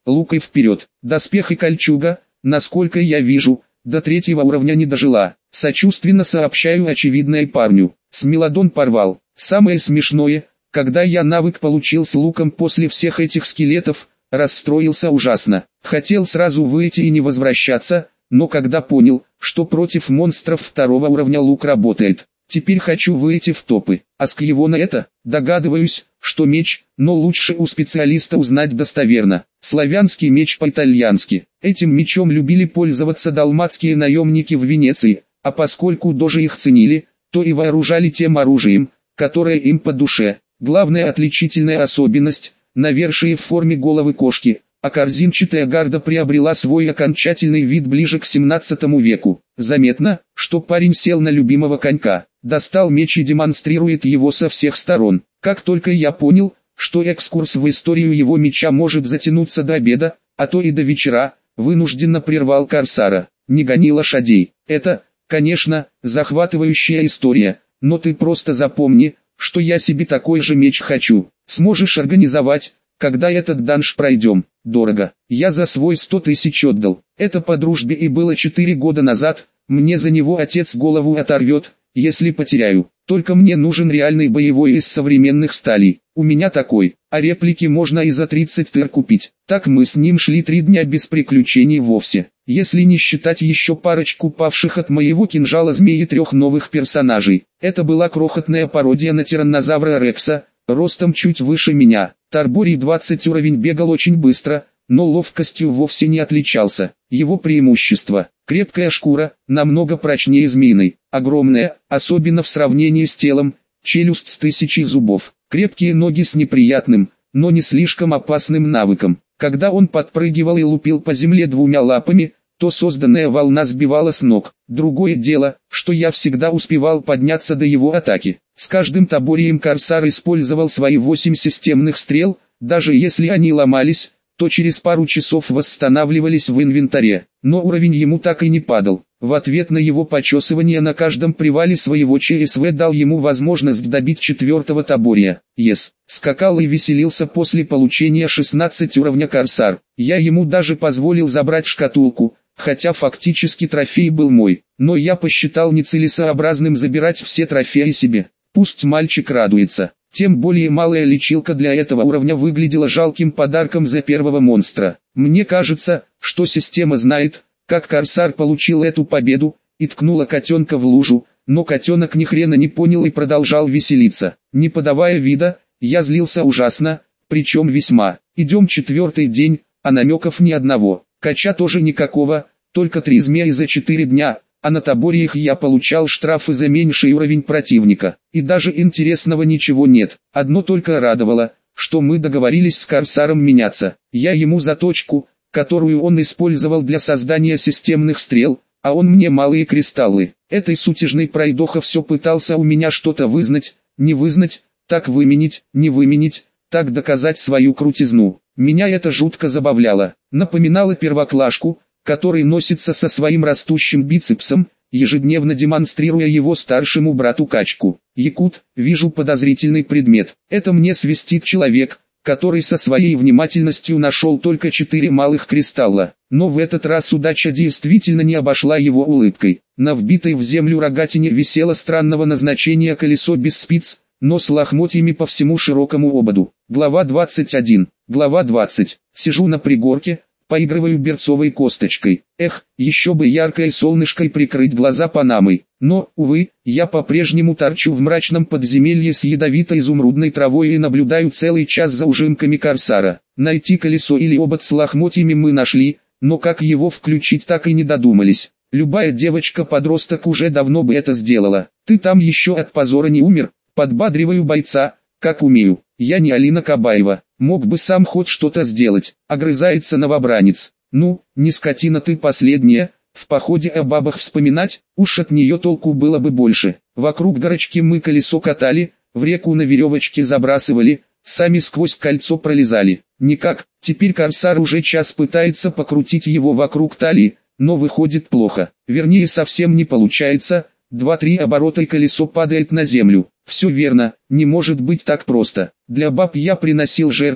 лук и вперед. Доспех и кольчуга, насколько я вижу, до 3-го уровня не дожила. Сочувственно сообщаю очевидное парню. Смелодон порвал. Самое смешное, когда я навык получил с луком после всех этих скелетов, расстроился ужасно. Хотел сразу выйти и не возвращаться, но когда понял, что против монстров 2-го уровня лук работает, теперь хочу выйти в топы. А с Кьевона это, догадываюсь, что меч, но лучше у специалиста узнать достоверно. Славянский меч по-итальянски. Этим мечом любили пользоваться далматские наемники в Венеции, а поскольку дожи их ценили, то и вооружали тем оружием, которое им по душе. Главная отличительная особенность – навершие в форме головы кошки, а корзинчатая гарда приобрела свой окончательный вид ближе к 17 веку. Заметно, что парень сел на любимого конька, достал меч и демонстрирует его со всех сторон. Как только я понял, что экскурс в историю его меча может затянуться до обеда, а то и до вечера, вынужденно прервал Корсара. Не гони лошадей. Это, конечно, захватывающая история, но ты просто запомни, что я себе такой же меч хочу. Сможешь организовать, когда этот данж пройдем? Дорого. Я за свой 100 тысяч отдал. Это по дружбе и было 4 года назад. Мне за него отец голову оторвет, если потеряю. Только мне нужен реальный боевой из современных сталей. У меня такой, а реплики можно и за 30 тыр купить. Так мы с ним шли 3 дня без приключений вовсе. Если не считать еще парочку павших от моего кинжала змеи 3 новых персонажей. Это была крохотная пародия на тираннозавра Рекса, ростом чуть выше меня. Тарборий 20 уровень бегал очень быстро, но ловкостью вовсе не отличался. Его преимущество – крепкая шкура, намного прочнее змеиной, огромная, особенно в сравнении с телом, челюсть с 1000 зубов, крепкие ноги с неприятным, но не слишком опасным навыком. Когда он подпрыгивал и лупил по земле 2 лапами, то созданная волна сбивала с ног. Другое дело, что я всегда успевал подняться до его атаки. С каждым таборием Корсар использовал свои 8 системных стрел, даже если они ломались, то через пару часов восстанавливались в инвентаре. Но уровень ему так и не падал. В ответ на его почесывание на каждом привале своего ЧСВ дал ему возможность добить 4-го табория. Скакал и веселился после получения 16 уровня Корсар. Я ему даже позволил забрать шкатулку, хотя фактически трофей был мой. Но я посчитал нецелесообразным забирать все трофеи себе. Пусть мальчик радуется. Тем более малая лечилка для этого уровня выглядела жалким подарком за первого монстра. Мне кажется, что система знает, как Корсар получил эту победу, и ткнула котенка в лужу, но котенок ни хрена не понял и продолжал веселиться. Не подавая вида, я злился ужасно, причем весьма. Идем 4-й день, а намеков ни одного. Кача тоже никакого, только 3 змеи за 4 дня. А на табориях я получал штрафы за меньший уровень противника. И даже интересного ничего нет. Одно только радовало, что мы договорились с Корсаром меняться. Я ему заточку, которую он использовал для создания системных стрел, а он мне малые кристаллы. Этой сутяжный пройдоха все пытался у меня что-то вызнать, не вызнать, так выменить, не выменить, так доказать свою крутизну. Меня это жутко забавляло. Напоминало первоклашку, который носится со своим растущим бицепсом, ежедневно демонстрируя его старшему брату качку. Якут, вижу подозрительный предмет. Это мне свистит человек, который со своей внимательностью нашел только 4 малых кристалла. Но в этот раз удача действительно не обошла его улыбкой. На вбитой в землю рогатине висело странного назначения колесо без спиц, но с лохмотьями по всему широкому ободу. Глава 21. Глава 20. Сижу на пригорке, поигрываю берцовой косточкой. Еще бы яркой солнышкой прикрыть глаза панамой. Но, увы, я по-прежнему торчу в мрачном подземелье с ядовитой изумрудной травой и наблюдаю целый час за ужимками Корсара. Найти колесо или обод с лохмотьями мы нашли, но как его включить так и не додумались. Любая девочка-подросток уже давно бы это сделала. Ты там еще от позора не умер? Подбадриваю бойца, как умею. Я не Алина Кабаева, мог бы сам хоть что-то сделать. Огрызается новобранец. Ну, не скотина ты последняя, в походе о бабах вспоминать, уж от нее толку было бы больше. Вокруг горочки мы колесо катали, в реку на веревочке забрасывали, сами сквозь кольцо пролезали. Никак, теперь Корсар уже час пытается покрутить его вокруг талии, но выходит плохо. Вернее совсем не получается, 2-3 оборота и колесо падает на землю. Все верно, не может быть так просто. Для баб я приносил жертвы,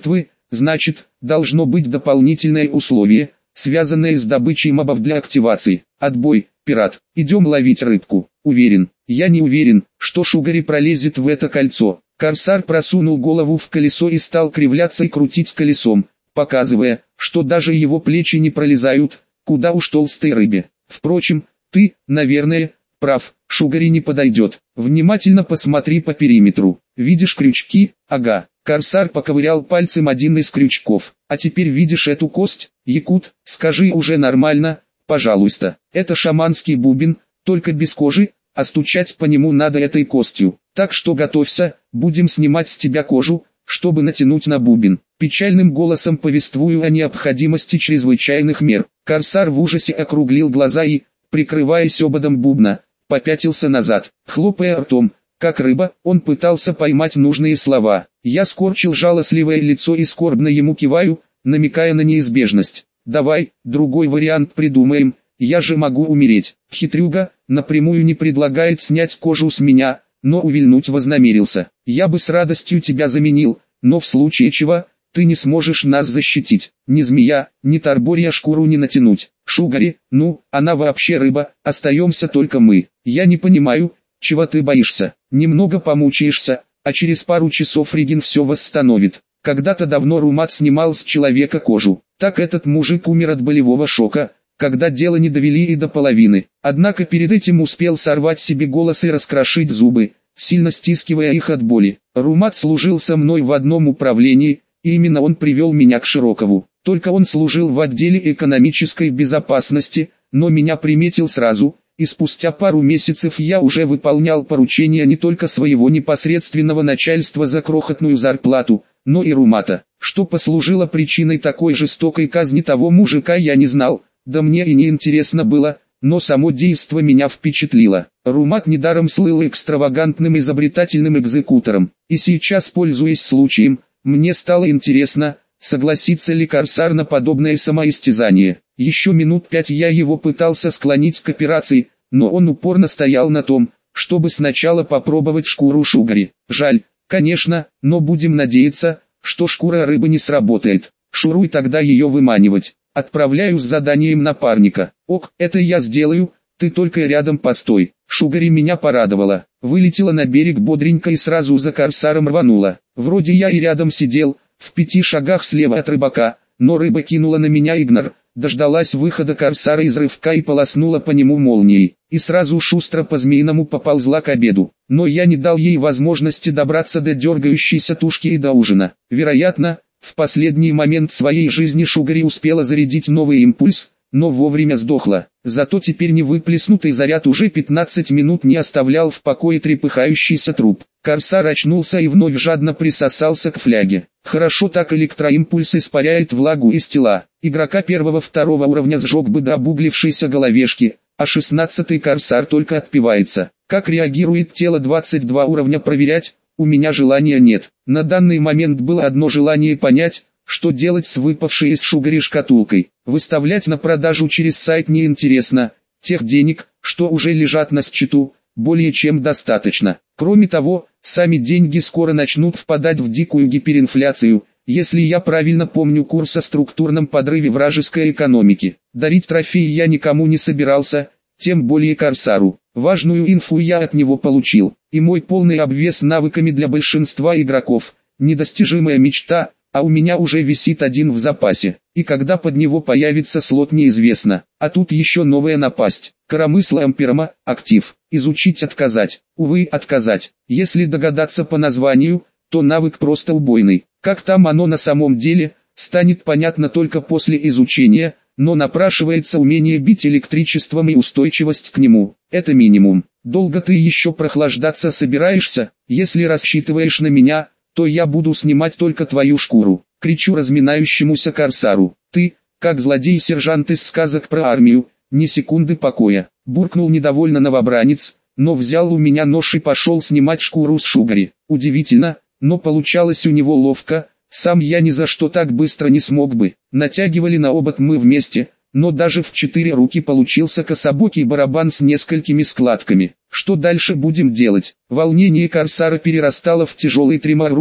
Значит, должно быть дополнительное условие, связанное с добычей мобов для активации. Отбой, пират, идем ловить рыбку. Уверен, я не уверен, что Шугари пролезет в это кольцо. Корсар просунул голову в колесо и стал кривляться и крутить колесом, показывая, что даже его плечи не пролезают, куда уж толстой рыбе. Впрочем, ты, наверное, прав, Шугари не подойдет. Внимательно посмотри по периметру. Видишь крючки? Ага. Корсар поковырял пальцем один из крючков. А теперь видишь эту кость? Якут, скажи уже нормально, пожалуйста. Это шаманский бубен, только без кожи, а стучать по нему надо этой костью. Так что готовься, будем снимать с тебя кожу, чтобы натянуть на бубен. Печальным голосом повествую о необходимости чрезвычайных мер. Корсар в ужасе округлил глаза и, прикрываясь ободом бубна, попятился назад. Хлопая ртом, как рыба, он пытался поймать нужные слова. Я скорчил жалостливое лицо и скорбно ему киваю, намекая на неизбежность. Давай, другой вариант придумаем, я же могу умереть. Хитрюга напрямую не предлагает снять кожу с меня, но увильнуть вознамерился. Я бы с радостью тебя заменил, но в случае чего, ты не сможешь нас защитить. Ни змея, ни Тарбория шкуру не натянуть. Шугари, ну, она вообще рыба, остаемся только мы. Я не понимаю, чего ты боишься. Немного помучаешься, а через пару часов Регин все восстановит. Когда-то давно Румат снимал с человека кожу. Так этот мужик умер от болевого шока, когда дело не довели и до половины. Однако перед этим успел сорвать себе голос и раскрошить зубы, сильно стискивая их от боли. Румат служил со мной в одном управлении, и именно он привел меня к Широкову. Только он служил в отделе экономической безопасности, но меня приметил сразу, и спустя пару месяцев я уже выполнял поручения не только своего непосредственного начальства за крохотную зарплату, но и Румата. Что послужило причиной такой жестокой казни того мужика, я не знал, да мне и не интересно было, но само действо меня впечатлило. Румат недаром слыл экстравагантным изобретательным экзекутором, и сейчас, пользуясь случаем, мне стало интересно, согласится ли Корсар на подобное самоистязание. Еще минут 5 я его пытался склонить к операции, но он упорно стоял на том, чтобы сначала попробовать шкуру Шугари. Жаль, конечно, но будем надеяться, что шкура рыбы не сработает. Шуруй тогда ее выманивать. Отправляю с заданием напарника. Ок, это я сделаю, ты только рядом постой. Шугари меня порадовала. Вылетела на берег бодренько и сразу за Корсаром рванула. Вроде я и рядом сидел, в 5 шагах слева от рыбака, но рыба кинула на меня игнор, дождалась выхода Корсара из рывка и полоснула по нему молнией, и сразу шустро по-змеиному поползла к обеду. Но я не дал ей возможности добраться до дергающейся тушки и до ужина. Вероятно, в последний момент своей жизни Шугари успела зарядить новый импульс, но вовремя сдохла. Зато теперь невыплеснутый заряд уже 15 минут не оставлял в покое трепыхающийся труп. Корсар очнулся и вновь жадно присосался к фляге. Хорошо так электроимпульс испаряет влагу из тела. Игрока первого-второго уровня сжег бы до обуглившейся головешки, а 16-й Корсар только отпивается. Как реагирует тело 22 уровня проверять, у меня желания нет. На данный момент было одно желание понять, что делать с выпавшей из Шугари шкатулкой. Выставлять на продажу через сайт неинтересно, тех денег, что уже лежат на счету, более чем достаточно. Кроме того, сами деньги скоро начнут впадать в дикую гиперинфляцию, если я правильно помню курс о структурном подрыве вражеской экономики. Дарить трофеи я никому не собирался, тем более Корсару. Важную инфу я от него получил, и мой полный обвес навыками для большинства игроков – недостижимая мечта, а у меня уже висит один в запасе, и когда под него появится слот неизвестно. А тут еще новая напасть. Коромысло Амперма, актив, изучить отказать. Увы, отказать. Если догадаться по названию, то навык просто убойный. Как там оно на самом деле, станет понятно только после изучения, но напрашивается умение бить электричеством и устойчивость к нему. Это минимум. Долго ты еще прохлаждаться собираешься? Если рассчитываешь на меня, то я буду снимать только твою шкуру. Кричу разминающемуся Корсару. Ты, как злодей-сержант из сказок про армию, ни секунды покоя. Буркнул недовольно новобранец, но взял у меня нож и пошел снимать шкуру с Шугари. Удивительно, но получалось у него ловко, сам я ни за что так быстро не смог бы. Натягивали на обод мы вместе, но даже в 4 руки получился кособокий барабан с несколькими складками. Что дальше будем делать? Волнение Корсара перерастало в тяжелый тремор рук,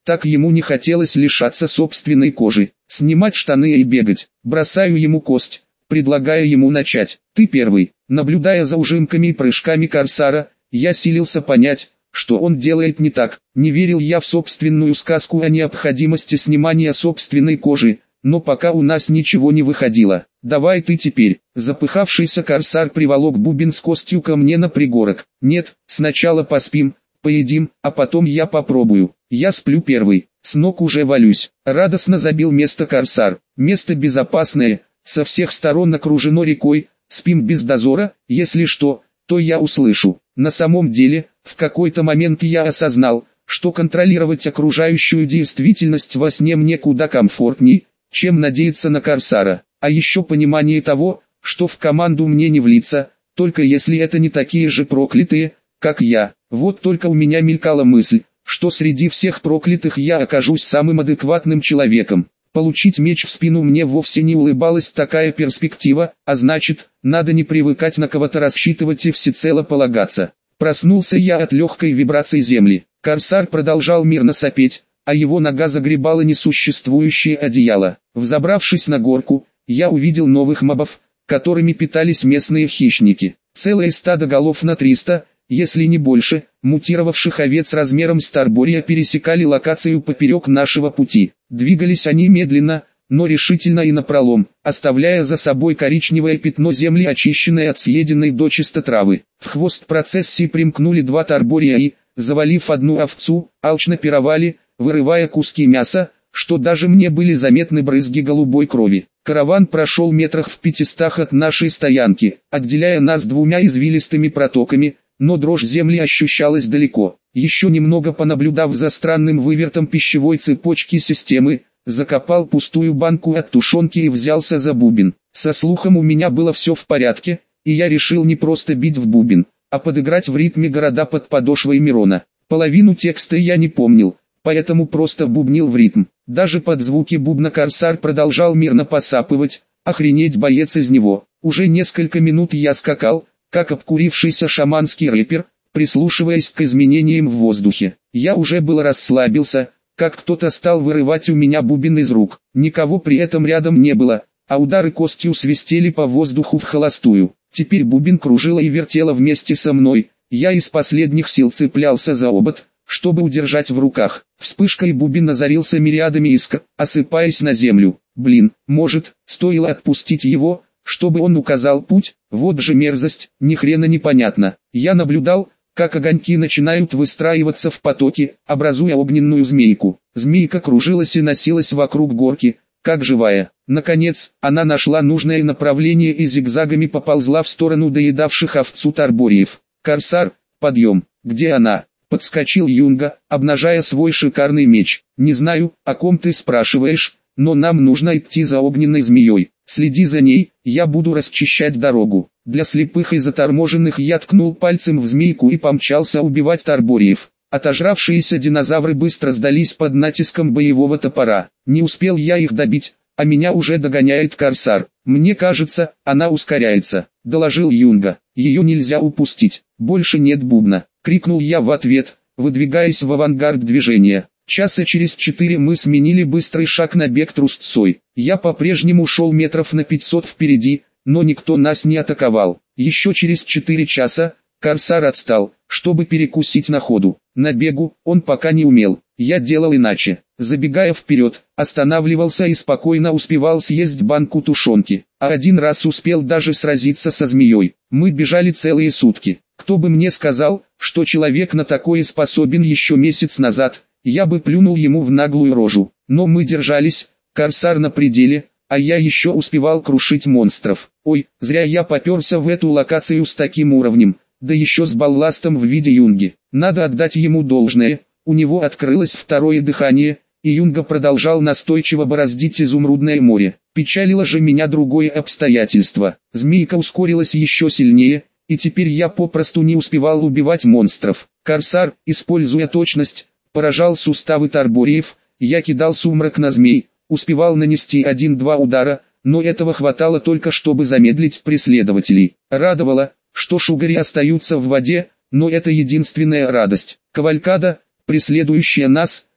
Так ему не хотелось лишаться собственной кожи, снимать штаны и бегать. Бросаю ему кость, предлагая ему начать. Ты первый. Наблюдая за ужимками и прыжками корсара, я силился понять, что он делает не так. Не верил я в собственную сказку о необходимости снимания собственной кожи, но пока у нас ничего не выходило. Давай ты теперь. Запыхавшийся корсар приволок бубен с костью ко мне на пригорок. Нет, сначала поспим, поедим, а потом я попробую. Я сплю первый, с ног уже валюсь. Радостно забил место корсар. Место безопасное, со всех сторон окружено рекой, спим без дозора, если что, то я услышу. На самом деле, в какой-то момент я осознал, что контролировать окружающую действительность во сне мне куда комфортней, чем надеяться на корсара. А еще понимание того, что в команду мне не влиться, только если это не такие же проклятые, как я. Вот только у меня мелькала мысль, что среди всех проклятых я окажусь самым адекватным человеком. Получить меч в спину мне вовсе не улыбалась такая перспектива, а значит, надо не привыкать на кого-то рассчитывать и всецело полагаться. Проснулся я от легкой вибрации земли. Корсар продолжал мирно сопеть, а его нога загребала несуществующее одеяло. Взобравшись на горку, я увидел новых мобов, которыми питались местные хищники. Целое стадо голов на 300, если не больше, мутировавших овец размером с Тарбория пересекали локацию поперек нашего пути. Двигались они медленно, но решительно и напролом, оставляя за собой коричневое пятно земли, очищенной от съеденной дочисто травы. В хвост процессии примкнули 2 Тарбория и, завалив одну овцу, алчно пировали, вырывая куски мяса, что даже мне были заметны брызги голубой крови. Караван прошел метрах в 500 от нашей стоянки, отделяя нас 2 извилистыми протоками, но дрожь земли ощущалась далеко. Еще немного понаблюдав за странным вывертом пищевой цепочки системы, закопал пустую банку от тушенки и взялся за бубен. Со слухом у меня было все в порядке, и я решил не просто бить в бубен, а подыграть в ритме города под подошвой Мирона. Половину текста я не помнил, поэтому просто бубнил в ритм. Даже под звуки бубна корсар продолжал мирно посапывать, охренеть боец из него. Уже несколько минут я скакал, как обкурившийся шаманский рэпер, прислушиваясь к изменениям в воздухе. Я уже было расслабился, как кто-то стал вырывать у меня бубен из рук. Никого при этом рядом не было, а удары костью свистели по воздуху в холостую. Теперь бубен кружила и вертела вместе со мной. Я из последних сил цеплялся за обод, чтобы удержать в руках. Вспышкой бубен озарился мириадами искр, осыпаясь на землю. Блин, может, стоило отпустить его, чтобы он указал путь? Вот же мерзость, ни хрена непонятно. Я наблюдал, как огоньки начинают выстраиваться в потоки, образуя огненную змейку. Змейка кружилась и носилась вокруг горки, как живая. Наконец, она нашла нужное направление и зигзагами поползла в сторону доедавших овцу Тарбориев. «Корсар, подъем! Где она?» — подскочил Юнга, обнажая свой шикарный меч. «Не знаю, о ком ты спрашиваешь, но нам нужно идти за огненной змеей. Следи за ней, я буду расчищать дорогу». Для слепых и заторможенных я ткнул пальцем в змейку и помчался убивать Тарбориев. Отожравшиеся динозавры быстро сдались под натиском боевого топора. Не успел я их добить, а меня уже догоняет корсар. «Мне кажется, она ускоряется», — доложил Юнга. «Ее нельзя упустить. Больше нет бубна», — крикнул я в ответ, выдвигаясь в авангард движения. Часа через 4 мы сменили быстрый шаг на бег трусцой. Я по-прежнему шел метров на 500 впереди, но никто нас не атаковал. Еще через 4 часа корсар отстал, чтобы перекусить на ходу. На бегу он пока не умел. Я делал иначе. Забегая вперед, останавливался и спокойно успевал съесть банку тушенки. А один раз успел даже сразиться со змеей. Мы бежали целые сутки. Кто бы мне сказал, что человек на такое способен еще месяц назад, я бы плюнул ему в наглую рожу. Но мы держались, корсар на пределе, а я еще успевал крушить монстров. Ой, зря я поперся в эту локацию с таким уровнем, да еще с балластом в виде Юнги. Надо отдать ему должное, у него открылось второе дыхание, и Юнга продолжал настойчиво бороздить изумрудное море. Печалило же меня другое обстоятельство. Змейка ускорилась еще сильнее, и теперь я попросту не успевал убивать монстров. Корсар, используя точность, поражал суставы Тарбориев. Я кидал сумрак на змей, успевал нанести 1-2 удара, но этого хватало только чтобы замедлить преследователей. Радовало, что шугари остаются в воде, но это единственная радость. Кавалькада, преследующая нас,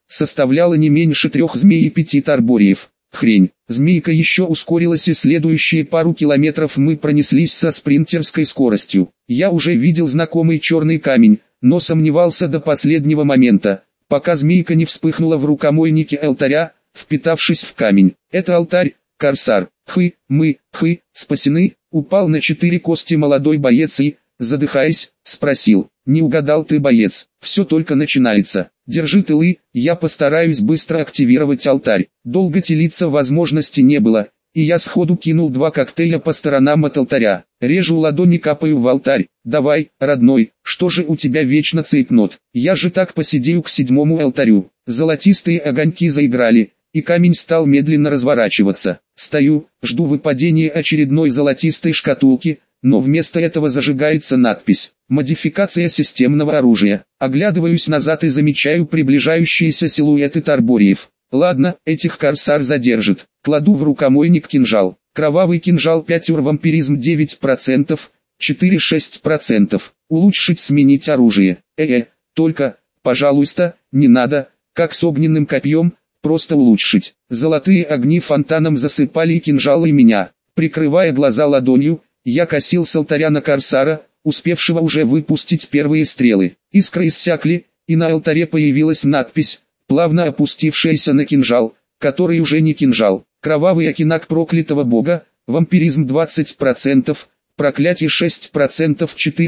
составляла не меньше 3 змей и 5 тарбориев. Хрень. Змейка еще ускорилась, и следующие пару километров мы пронеслись со спринтерской скоростью. Я уже видел знакомый черный камень, но сомневался до последнего момента, пока змейка не вспыхнула в рукомойнике алтаря, впитавшись в камень. Это алтарь, корсар. Мы, спасены. Упал на 4 кости молодой боец и, задыхаясь, спросил: «Не угадал ты, боец, все только начинается. Держи тылы, я постараюсь быстро активировать алтарь». Долго телиться возможности не было, и я сходу кинул 2 коктейля по сторонам от алтаря. Режу ладони, капаю в алтарь. «Давай, родной, что же у тебя вечно цепнот? Я же так посидею к 7-му алтарю». Золотистые огоньки заиграли, и камень стал медленно разворачиваться. Стою, жду выпадения очередной золотистой шкатулки, но вместо этого зажигается надпись «Модификация системного оружия». Оглядываюсь назад и замечаю приближающиеся силуэты тарбориев. Ладно, этих корсар задержит. Кладу в рукомойник кинжал. Кровавый кинжал 5 вампиризм 9%, 4-6%. Улучшить, сменить оружие. Только, пожалуйста, не надо, как с огненным копьем, просто улучшить. Золотые огни фонтаном засыпали кинжал и меня. Прикрывая глаза ладонью, я косил с алтаря на корсара, успевшего уже выпустить первые стрелы. Искры иссякли, и на алтаре появилась надпись, плавно опустившаяся на кинжал, который уже не кинжал. Кровавый окинак проклятого бога, вампиризм 20%, проклятие 6%,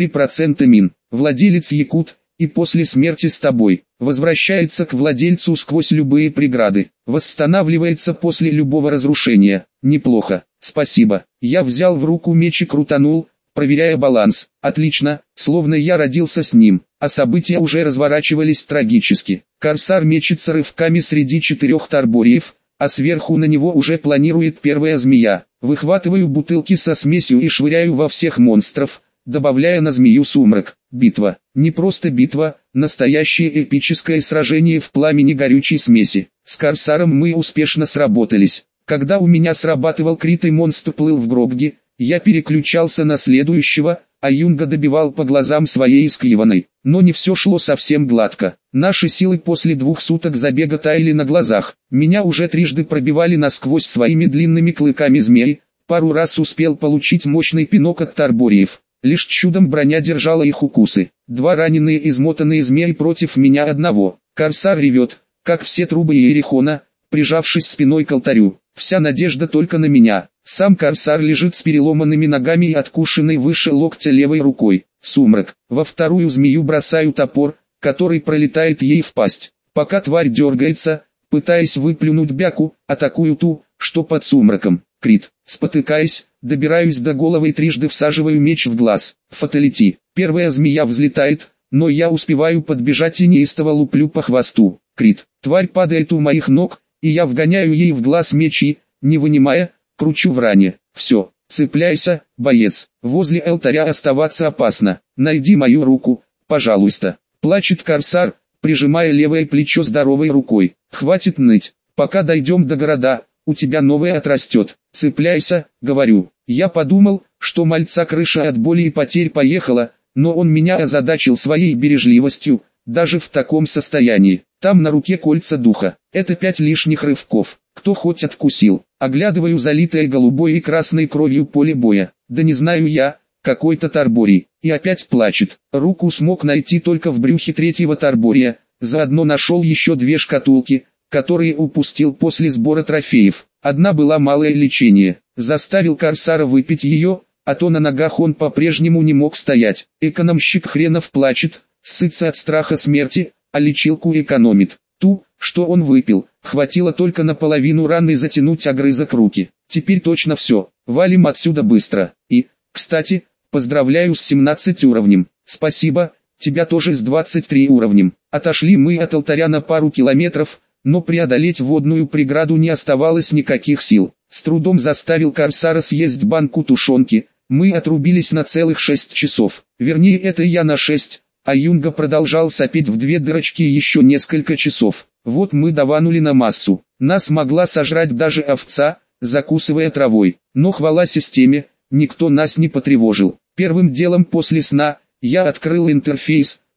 4% мин. Владелец якут, и после смерти с тобой. Возвращается к владельцу сквозь любые преграды. Восстанавливается после любого разрушения. Неплохо, спасибо. Я взял в руку меч и крутанул, проверяя баланс. Отлично, словно я родился с ним. А события уже разворачивались трагически. Корсар мечется рывками среди 4 тарбориев, а сверху на него уже планирует первая змея. Выхватываю бутылки со смесью и швыряю во всех монстров, добавляя на змею сумрак. Битва. Не просто битва, настоящее эпическое сражение в пламени горючей смеси. С корсаром мы успешно сработались. Когда у меня срабатывал крит и монстр плыл в гробги, я переключался на следующего, а Юнга добивал по глазам своей искриванной. Но не все шло совсем гладко. Наши силы после 2 суток забега таяли на глазах. Меня уже трижды пробивали насквозь своими длинными клыками змеи. Пару раз успел получить мощный пинок от тарбориев. Лишь чудом броня держала их укусы. 2 раненые измотанные змеи против меня одного. Корсар ревет, как все трубы Иерихона, прижавшись спиной к алтарю. Вся надежда только на меня. Сам корсар лежит с переломанными ногами и откушенной выше локтя левой рукой. Сумрак. Во вторую змею бросаю топор, который пролетает ей в пасть. Пока тварь дергается, пытаясь выплюнуть бяку, атакую ту, что под сумраком. Крит. Спотыкаясь, добираюсь до головы и трижды всаживаю меч в глаз. Фаталити. Первая змея взлетает, но я успеваю подбежать и неистово луплю по хвосту. Крит. Тварь падает у моих ног, и я вгоняю ей в глаз меч и, не вынимая, кручу в ране. Все, цепляйся, боец. Возле алтаря оставаться опасно. Найди мою руку, пожалуйста. Плачет корсар, прижимая левое плечо здоровой рукой. Хватит ныть. Пока дойдем до города, у тебя новое отрастет. Цепляйся, говорю. Я подумал, что мальца крыша от боли и потерь поехала, но он меня озадачил своей бережливостью, даже в таком состоянии. Там на руке кольца духа. Это 5 лишних рывков. Кто хоть откусил. Оглядываю залитое голубой и красной кровью поле боя. Да не знаю я, какой-то тарборий. И опять плачет. Руку смог найти только в брюхе 3-го тарбория. Заодно нашел еще 2 шкатулки, которые упустил после сбора трофеев. Одна была малое лечение. Заставил корсара выпить ее, а то на ногах он по-прежнему не мог стоять. Экономщик хренов плачет, ссытся от страха смерти, а лечилку экономит. Ту, что он выпил, хватило только наполовину раны затянуть огрызок руки. Теперь точно все, валим отсюда быстро. И, кстати, поздравляю с 17 уровнем. Спасибо, тебя тоже с 23 уровнем. Отошли мы от алтаря на пару километров, но преодолеть водную преграду не оставалось никаких сил. С трудом заставил корсара съесть банку тушенки. Мы отрубились на целых 6 часов. Вернее, это я на 6. А Юнга продолжал сопеть в 2 дырочки еще несколько часов. Вот мы даванули на массу. Нас могла сожрать даже овца, закусывая травой. Но хвала системе, никто нас не потревожил. Первым делом после сна, я открыл интерфейс,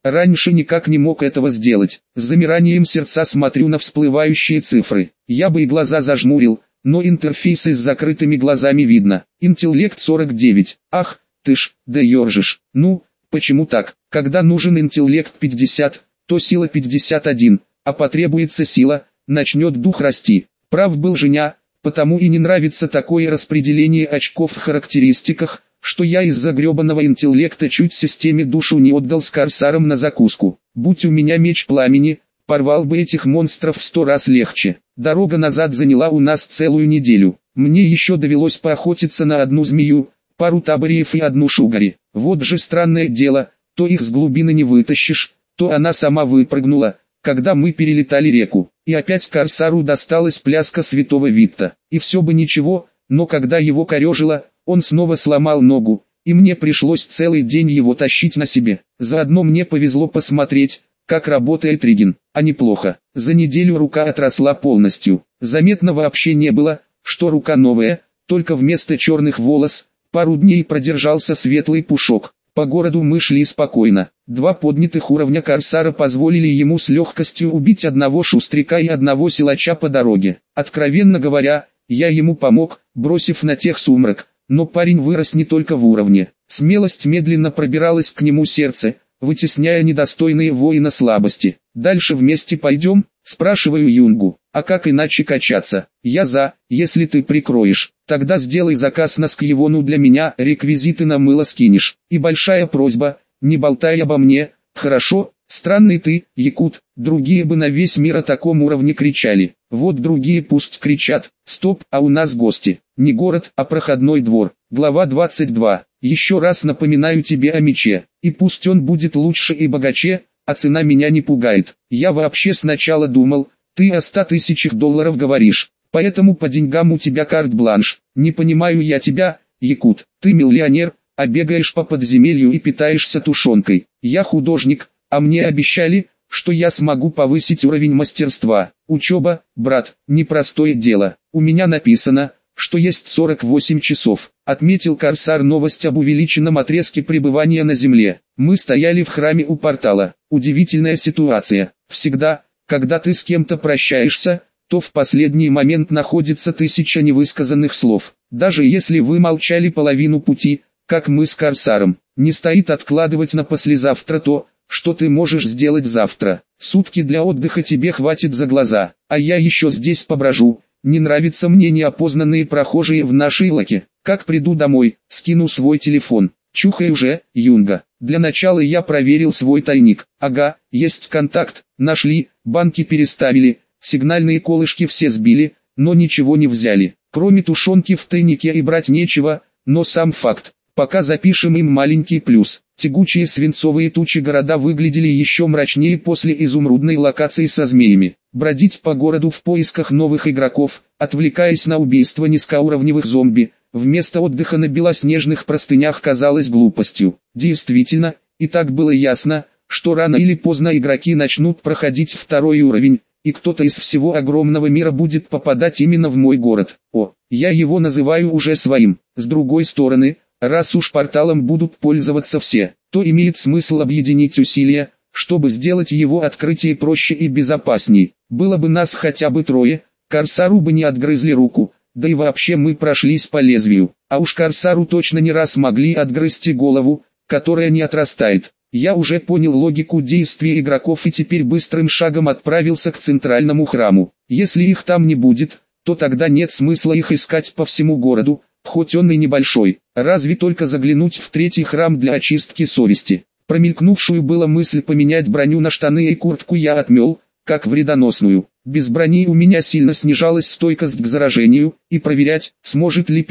Раньше никак не мог этого сделать. С замиранием сердца смотрю на всплывающие цифры. Я бы и глаза зажмурил, но интерфейсы с закрытыми глазами видно. Интеллект 49. Ах, ты ж, да ержишь. Ну, почему так? Когда нужен интеллект 50, то сила 51, а потребуется сила, начнет дух расти. Прав был Женя, потому и не нравится такое распределение очков в характеристиках, что я из-за гребаного интеллекта чуть системе душу не отдал с корсаром на закуску. Будь у меня меч пламени, порвал бы этих монстров в 100 раз легче. Дорога назад заняла у нас целую неделю. Мне еще довелось поохотиться на одну змею, пару табориев и одну шугари. Вот же странное дело, то их с глубины не вытащишь, то она сама выпрыгнула, когда мы перелетали реку. И опять корсару досталась пляска святого Витта. И все бы ничего, но когда его корежило, он снова сломал ногу, и мне пришлось целый день его тащить на себе. Заодно мне повезло посмотреть, как работает Риген, а неплохо. За неделю рука отросла полностью. Заметно вообще не было, что рука новая, только вместо черных волос, пару дней продержался светлый пушок. По городу мы шли спокойно. 2 поднятых уровня корсара позволили ему с легкостью убить одного шустряка и одного силача по дороге. Откровенно говоря, я ему помог, бросив на тех сумрак. Но парень вырос не только в уровне. Смелость медленно пробиралась к нему сердце, вытесняя недостойные воина слабости. «Дальше вместе пойдем?» – спрашиваю Юнгу. «А как иначе качаться? Я за, если ты прикроешь. Тогда сделай заказ на Скьевону для меня, реквизиты на мыло скинешь. И большая просьба, не болтай обо мне, хорошо? Странный ты, якут, другие бы на весь мир о таком уровне кричали. Вот другие пусть кричат. Стоп, а у нас гости. Не город, а проходной двор. Глава 22. Еще раз напоминаю тебе о мече. И пусть он будет лучше и богаче, а цена меня не пугает. Я вообще сначала думал, ты о 100 000 долларов говоришь. Поэтому по деньгам у тебя карт-бланш. Не понимаю я тебя, якут. Ты миллионер, а бегаешь по подземелью и питаешься тушенкой. Я художник, а мне обещали, что я смогу повысить уровень мастерства. Учеба, брат, непростое дело. У меня написано, что есть 48 часов. Отметил корсар новость об увеличенном отрезке пребывания на земле. Мы стояли в храме у портала. Удивительная ситуация. Всегда, когда ты с кем-то прощаешься, то в последний момент находится 1000 невысказанных слов. Даже если вы молчали половину пути, как мы с корсаром, не стоит откладывать на послезавтра то, что ты можешь сделать завтра. Сутки для отдыха тебе хватит за глаза, а я еще здесь поброжу. Не нравятся мне неопознанные прохожие в нашей лаке. Как приду домой, скину свой телефон. Чухай уже, Юнга. Для начала я проверил свой тайник. Ага, есть контакт, нашли, банки переставили, сигнальные колышки все сбили, но ничего не взяли. Кроме тушенки в тайнике и брать нечего, но сам факт. Пока запишем им маленький плюс. Тягучие свинцовые тучи города выглядели еще мрачнее после изумрудной локации со змеями. Бродить по городу в поисках новых игроков, отвлекаясь на убийство низкоуровневых зомби, вместо отдыха на белоснежных простынях казалось глупостью. Действительно, и так было ясно, что рано или поздно игроки начнут проходить 2-й уровень, и кто-то из всего огромного мира будет попадать именно в мой город. О, я его называю уже своим. С другой стороны, раз уж порталом будут пользоваться все, то имеет смысл объединить усилия, чтобы сделать его открытие проще и безопасней. Было бы нас хотя бы 3, корсару бы не отгрызли руку, да и вообще мы прошлись по лезвию. А уж корсару точно не раз могли отгрызти голову, которая не отрастает. Я уже понял логику действий игроков и теперь быстрым шагом отправился к центральному храму. Если их там не будет, то тогда нет смысла их искать по всему городу, хоть он и небольшой. Разве только заглянуть в 3-й храм для очистки совести. Промелькнувшую была мысль поменять броню на штаны и куртку я отмел, как вредоносную. Без брони у меня сильно снижалась стойкость к заражению, и проверять, сможет ли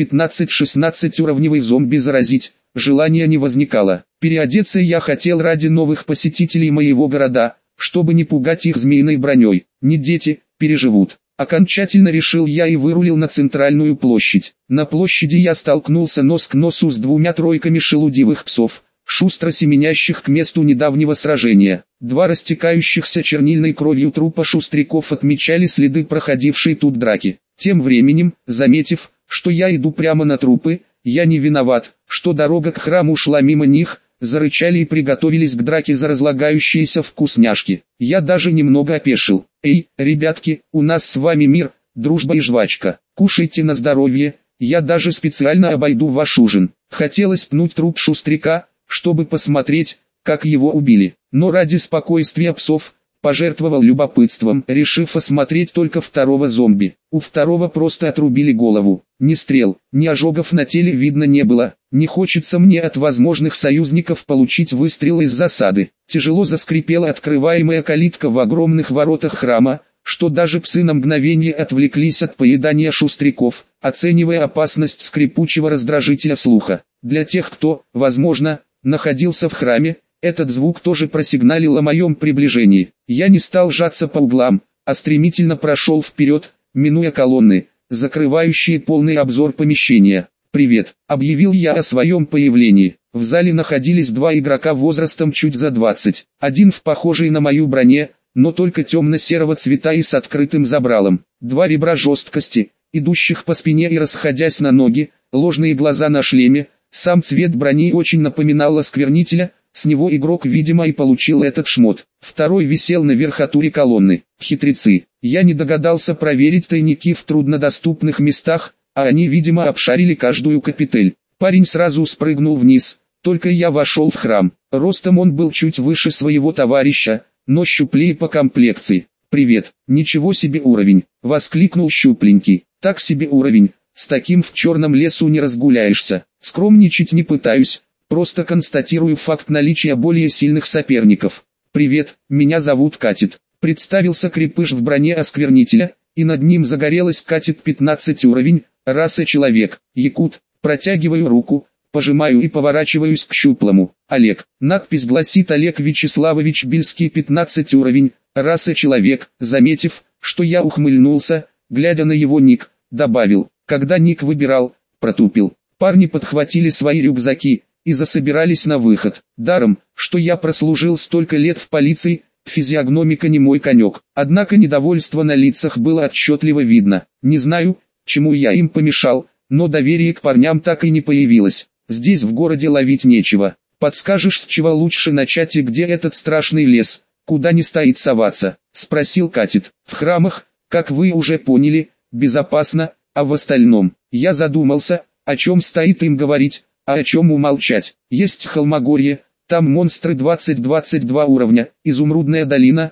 15-16 уровневый зомби заразить, желания не возникало. Переодеться я хотел ради новых посетителей моего города, чтобы не пугать их змеиной броней. Не дети, переживут. Окончательно решил я и вырулил на центральную площадь. На площади я столкнулся нос к носу с 2 тройками шелудивых псов, шустро семенящих к месту недавнего сражения. 2 растекающихся чернильной кровью трупа шустряков отмечали следы проходившей тут драки. Тем временем, заметив, что я иду прямо на трупы, я не виноват, что дорога к храму шла мимо них, зарычали и приготовились к драке за разлагающиеся вкусняшки. Я даже немного опешил. «Эй, ребятки, у нас с вами мир, дружба и жвачка. Кушайте на здоровье, я даже специально обойду ваш ужин». Хотелось пнуть труп Шустряка, чтобы посмотреть, как его убили. Но ради спокойствия псов, пожертвовал любопытством, решив осмотреть только второго зомби. У второго просто отрубили голову. Ни стрел, ни ожогов на теле видно не было. Не хочется мне от возможных союзников получить выстрел из засады. Тяжело заскрипела открываемая калитка в огромных воротах храма, что даже псы на мгновение отвлеклись от поедания шустряков, оценивая опасность скрипучего раздражителя слуха. Для тех, кто, возможно, находился в храме, этот звук тоже просигналил о моем приближении. Я не стал жаться по углам, а стремительно прошел вперед, минуя колонны, закрывающие полный обзор помещения. «Привет», — объявил я о своем появлении. В зале находились два игрока возрастом чуть за 20. Один в похожей на мою броне, но только темно-серого цвета и с открытым забралом. Два ребра жесткости, идущих по спине и расходясь на ноги, ложные глаза на шлеме. Сам цвет брони очень напоминал осквернителя, с него игрок видимо и получил этот шмот. Второй висел на верхотуре колонны. Хитрецы. Я не догадался проверить тайники в труднодоступных местах, а они видимо обшарили каждую капитель. Парень сразу спрыгнул вниз, только я вошел в храм. Ростом он был чуть выше своего товарища, но щуплее по комплекции. «Привет, ничего себе уровень!» — воскликнул щупленький. «Так себе уровень, с таким в черном лесу не разгуляешься. Скромничать не пытаюсь, просто констатирую факт наличия более сильных соперников. Привет, меня зовут Катит», — представился крепыш в броне осквернителя, и над ним загорелась Катит 15 уровень, раса человек, якут. Протягиваю руку, пожимаю и поворачиваюсь к щуплому. Олег. Надпись гласит Олег Вячеславович Бельский 15 уровень, раса человек. Заметив, что я ухмыльнулся, глядя на его ник, добавил. Когда ник выбирал, протупил. Парни подхватили свои рюкзаки и засобирались на выход. Даром, что я прослужил столько лет в полиции, физиогномика не мой конек. Однако недовольство на лицах было отчетливо видно. Не знаю, чему я им помешал, но доверие к парням так и не появилось. Здесь в городе ловить нечего. Подскажешь, с чего лучше начать и где этот страшный лес, куда не стоит соваться? Спросил Катит. В храмах, как вы уже поняли, безопасно, а в остальном, я задумался, о чем стоит им говорить, а о чем умолчать. Есть Холмогорье, там монстры 20-22 уровня, Изумрудная долина,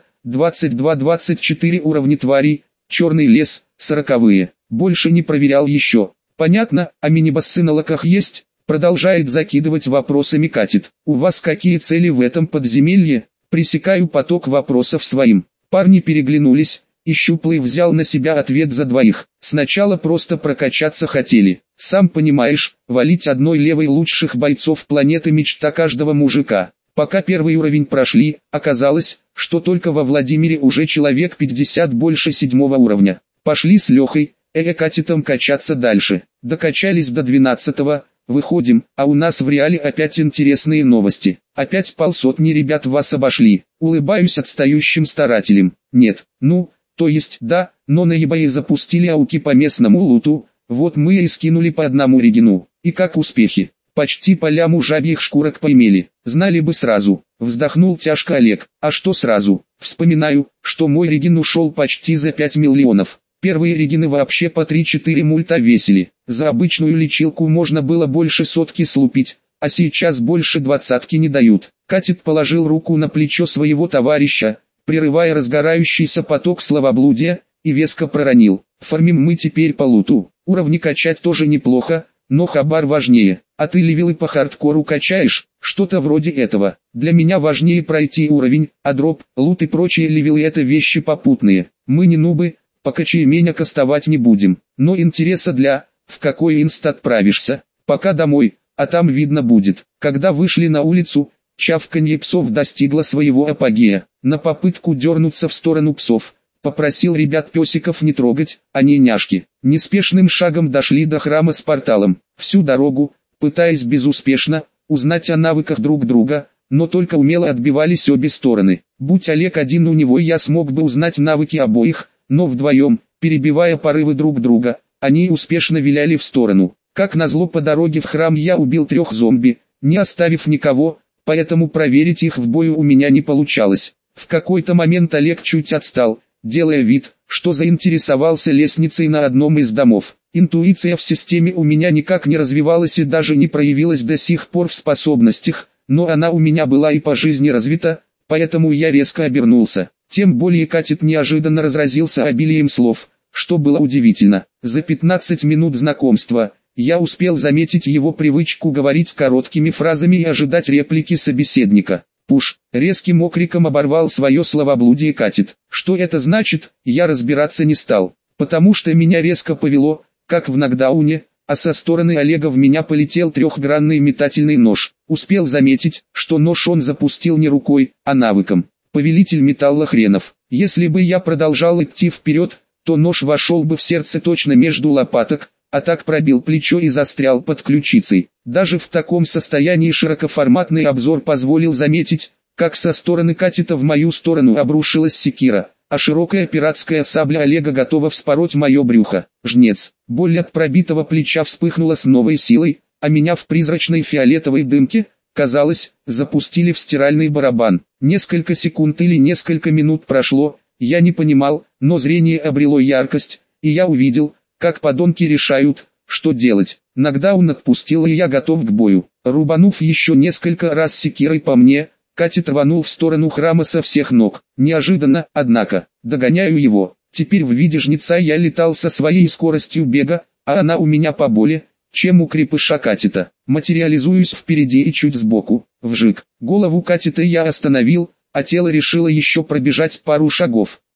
22-24 уровня тварей, Черный лес, 40-е. Больше не проверял еще. Понятно, а мини-боссы на локах есть? Продолжает закидывать вопросами Катит. У вас какие цели в этом подземелье? Пресекаю поток вопросов своим. Парни переглянулись, и Щуплый взял на себя ответ за двоих. Сначала просто прокачаться хотели. Сам понимаешь, валить одной левой лучших бойцов планеты мечта каждого мужика. Пока первый уровень прошли, оказалось, что только во Владимире уже человек 50 больше 7-го уровня. Пошли с Лехой, Катитом качаться дальше. Докачались до 12-го, выходим, а у нас в реале опять интересные новости. Опять полсотни ребят вас обошли. Улыбаюсь отстающим старателям. Нет, то есть да, но на eBay запустили ауки по местному луту, вот мы и скинули по одному регину. И как успехи? Почти по ляму жабьих шкурок поимели. Знали бы сразу. Вздохнул тяжко Олег. А что сразу? Вспоминаю, что мой регин ушел почти за 5 миллионов. Первые регины вообще по 3-4 мульта весили. За обычную лечилку можно было больше сотки слупить, а сейчас больше 20-ки не дают. Катит положил руку на плечо своего товарища, прерывая разгорающийся поток словоблудия, и веско проронил. Фармим мы теперь по луту. Уровни качать тоже неплохо, но хабар важнее. А ты левелы по хардкору качаешь? Что-то вроде этого. Для меня важнее пройти уровень, а дроп, лут и прочие левелы это вещи попутные. Мы не нубы, пока чейменя кастовать не будем. Но интереса в какой инст отправишься? Пока домой, а там видно будет. Когда вышли на улицу, чавканье псов достигло своего апогея. На попытку дернуться в сторону псов, попросил ребят песиков не трогать, они няшки. Неспешным шагом дошли до храма с порталом. Всю дорогу, пытаясь безуспешно узнать о навыках друг друга, но только умело отбивались обе стороны. Будь Олег один, у него я смог бы узнать навыки обоих, но вдвоем, перебивая порывы друг друга, они успешно виляли в сторону. Как назло, по дороге в храм я убил 3 зомби, не оставив никого, поэтому проверить их в бою у меня не получалось. В какой-то момент Олег чуть отстал, делая вид, что заинтересовался лестницей на одном из домов. Интуиция в системе у меня никак не развивалась и даже не проявилась до сих пор в способностях, но она у меня была и по жизни развита, поэтому я резко обернулся. Тем более Катет неожиданно разразился обилием слов, что было удивительно. За 15 минут знакомства я успел заметить его привычку говорить короткими фразами и ожидать реплики собеседника. Пуш, резким окриком оборвал свое словоблудие Катет. Что это значит, я разбираться не стал, потому что меня резко повело, как в нокдауне, а со стороны Олега в меня полетел трехгранный метательный нож. Успел заметить, что нож он запустил не рукой, а навыком. Повелитель металла хренов. Если бы я продолжал идти вперед, то нож вошел бы в сердце точно между лопаток, а так пробил плечо и застрял под ключицей. Даже в таком состоянии широкоформатный обзор позволил заметить, как со стороны Катета в мою сторону обрушилась секира, а широкая пиратская сабля Олега готова вспороть мое брюхо. Жнец. Боль от пробитого плеча вспыхнула с новой силой, а меня в призрачной фиолетовой дымке, казалось, запустили в стиральный барабан. Несколько секунд или несколько минут прошло, я не понимал, но зрение обрело яркость, и я увидел, как подонки решают, что делать. Нокдаун отпустил, и я готов к бою. Рубанув еще несколько раз секирой по мне, Катет рванул в сторону храма со всех ног. Неожиданно, однако, догоняю его. Теперь в виде жнеца я летал со своей скоростью бега, а она у меня поболее, чем у крепыша Катета. Материализуюсь впереди и чуть сбоку. Вжик. Голову Катета я остановил, а тело решило еще пробежать пару шагов.